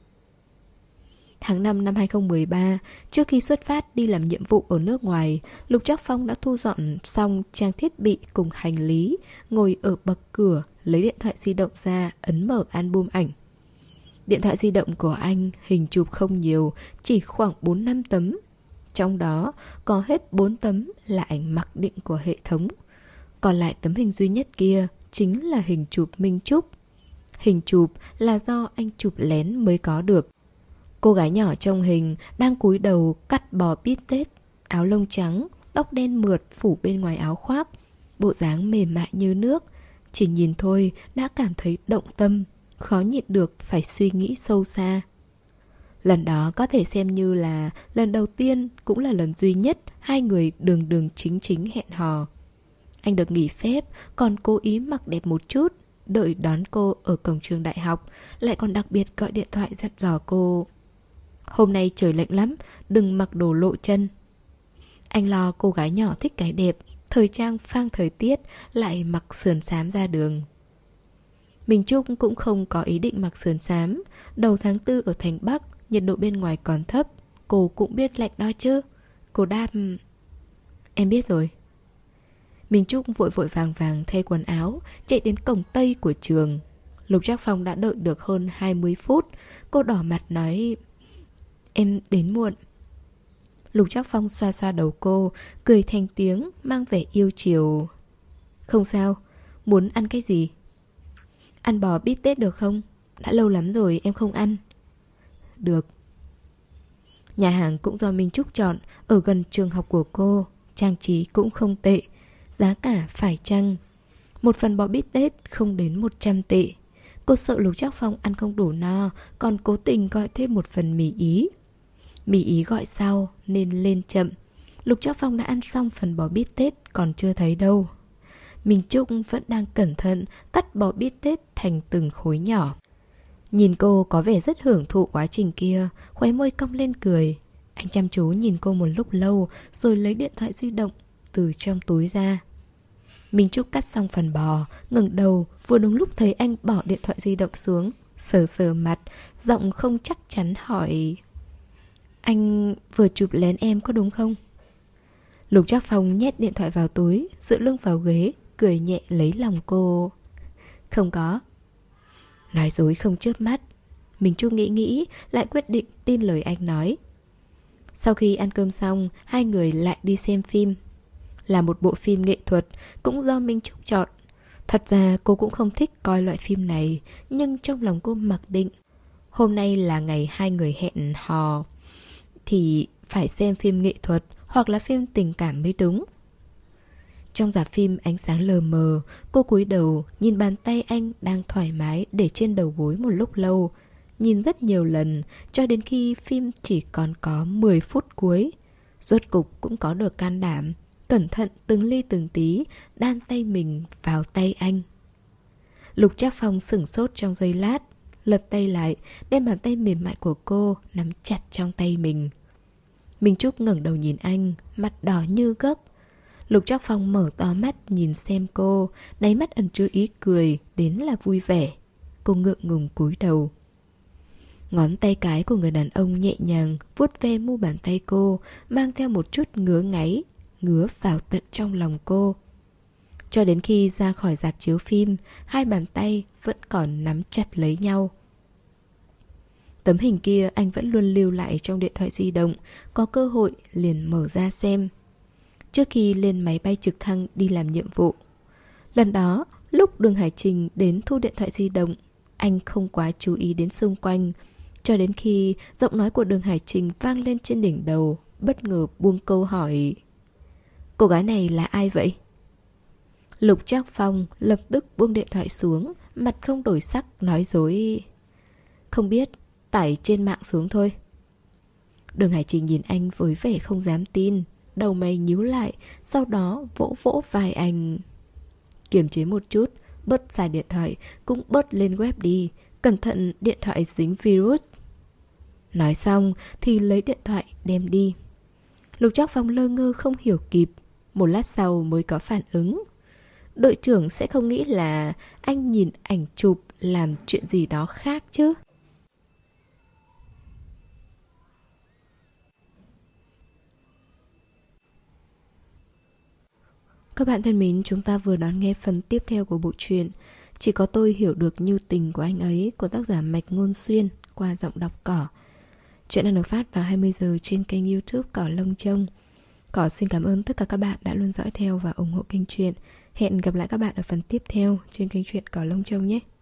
Tháng năm năm hai không một ba, trước khi xuất phát đi làm nhiệm vụ ở nước ngoài, Lục Trác Phong đã thu dọn xong trang thiết bị cùng hành lý, ngồi ở bậc cửa, lấy điện thoại di động ra, ấn mở album ảnh. Điện thoại di động của anh hình chụp không nhiều, chỉ khoảng bốn năm tấm. Trong đó có hết bốn tấm là ảnh mặc định của hệ thống. Còn lại tấm hình duy nhất kia chính là hình chụp Minh Trúc. Hình chụp là do anh chụp lén mới có được. Cô gái nhỏ trong hình đang cúi đầu cắt bò bít tết, áo lông trắng, tóc đen mượt phủ bên ngoài áo khoác, bộ dáng mềm mại như nước. Chỉ nhìn thôi đã cảm thấy động tâm, khó nhịn được phải suy nghĩ sâu xa. Lần đó có thể xem như là lần đầu tiên, cũng là lần duy nhất hai người đường đường chính chính hẹn hò. Anh được nghỉ phép, còn cố ý mặc đẹp một chút, đợi đón cô ở cổng trường đại học, lại còn đặc biệt gọi điện thoại dặn dò cô, hôm nay trời lạnh lắm, đừng mặc đồ lộ chân. Anh lo cô gái nhỏ thích cái đẹp, thời trang phang thời tiết, lại mặc sườn xám ra đường. Minh Trúc cũng không có ý định mặc sườn xám. Đầu tháng tư ở thành Bắc, nhiệt độ bên ngoài còn thấp, cô cũng biết lạnh đó chứ. Cô đáp, em biết rồi. Minh Trúc vội vội vàng vàng thay quần áo, chạy đến cổng Tây của trường. Lục Trác Phong đã đợi được hơn hai mươi phút. Cô đỏ mặt nói, em đến muộn. Lục Trác Phong xoa xoa đầu cô, cười thành tiếng, mang vẻ yêu chiều. Không sao, muốn ăn cái gì? Ăn bò bít tết được không? Đã lâu lắm rồi em không ăn. Được. Nhà hàng cũng do Minh Trúc chọn, ở gần trường học của cô. Trang trí cũng không tệ, giá cả phải chăng. Một phần bò bít tết không đến một trăm tệ. Cô sợ Lục Trác Phong ăn không đủ no, còn cố tình gọi thêm một phần mì ý. Mì ý gọi sau nên lên chậm. Lục Trác Phong đã ăn xong phần bò bít tết còn chưa thấy đâu. Minh Trúc vẫn đang cẩn thận cắt bò bít tết thành từng khối nhỏ. Nhìn cô có vẻ rất hưởng thụ quá trình kia, khóe môi cong lên cười. Anh chăm chú nhìn cô một lúc lâu rồi lấy điện thoại di động từ trong túi ra. Minh Trúc cắt xong phần bò, ngẩng đầu vừa đúng lúc thấy anh bỏ điện thoại di động xuống, sờ sờ mặt, giọng không chắc chắn hỏi: Anh vừa chụp lén em có đúng không? Lục Trác Phong nhét điện thoại vào túi, dựa lưng vào ghế, cười nhẹ lấy lòng cô. Không có. Nói dối không chớp mắt. Minh Trúc nghĩ nghĩ, lại quyết định tin lời anh nói. Sau khi ăn cơm xong, hai người lại đi xem phim. Là một bộ phim nghệ thuật, cũng do Minh Trúc chọn. Thật ra cô cũng không thích coi loại phim này, nhưng trong lòng cô mặc định hôm nay là ngày hai người hẹn hò thì phải xem phim nghệ thuật hoặc là phim tình cảm mới đúng. Trong rạp phim ánh sáng lờ mờ, cô cúi đầu nhìn bàn tay anh đang thoải mái để trên đầu gối một lúc lâu. Nhìn rất nhiều lần, cho đến khi phim chỉ còn có mười phút cuối. Rốt cục cũng có được can đảm, cẩn thận từng ly từng tí, đan tay mình vào tay anh. Lục Trác Phong sửng sốt trong giây lát, lật tay lại, đem bàn tay mềm mại của cô nắm chặt trong tay mình. Minh Trúc ngẩng đầu nhìn anh, mặt đỏ như gấc. Lục Trác Phong mở to mắt nhìn xem cô, đáy mắt ẩn chứa ý cười đến là vui vẻ. Cô ngượng ngùng cúi đầu. Ngón tay cái của người đàn ông nhẹ nhàng vuốt ve mu bàn tay cô, mang theo một chút ngứa ngáy, ngứa vào tận trong lòng cô. Cho đến khi ra khỏi rạp chiếu phim, hai bàn tay vẫn còn nắm chặt lấy nhau. Tấm hình kia anh vẫn luôn lưu lại trong điện thoại di động, có cơ hội liền mở ra xem. Trước khi lên máy bay trực thăng đi làm nhiệm vụ. Lần đó, lúc Đường Hải Trình đến thu điện thoại di động, anh không quá chú ý đến xung quanh, cho đến khi giọng nói của Đường Hải Trình vang lên trên đỉnh đầu, bất ngờ buông câu hỏi: Cô gái này là ai vậy? Lục Trác Phong lập tức buông điện thoại xuống, mặt không đổi sắc nói dối: Không biết, tải trên mạng xuống thôi. Đường Hải Trình nhìn anh với vẻ không dám tin, đầu mày nhíu lại, sau đó vỗ vỗ vai anh. Kiềm chế một chút, bớt xài điện thoại, cũng bớt lên web đi, cẩn thận điện thoại dính virus. Nói xong thì lấy điện thoại đem đi. Lục Trác Phong lơ ngơ không hiểu kịp, một lát sau mới có phản ứng. Đội trưởng sẽ không nghĩ là anh nhìn ảnh chụp làm chuyện gì đó khác chứ. Các bạn thân mến, chúng ta vừa đón nghe phần tiếp theo của bộ truyện Chỉ có tôi hiểu được như tình của anh ấy của tác giả Mạch Ngôn Xuyên qua giọng đọc Cỏ. Chuyện đang được phát vào hai mươi giờ trên kênh YouTube Cỏ Lông Trông. Cỏ xin cảm ơn tất cả các bạn đã luôn dõi theo và ủng hộ kênh truyện. Hẹn gặp lại các bạn ở phần tiếp theo trên kênh truyện Cỏ Lông Trông nhé.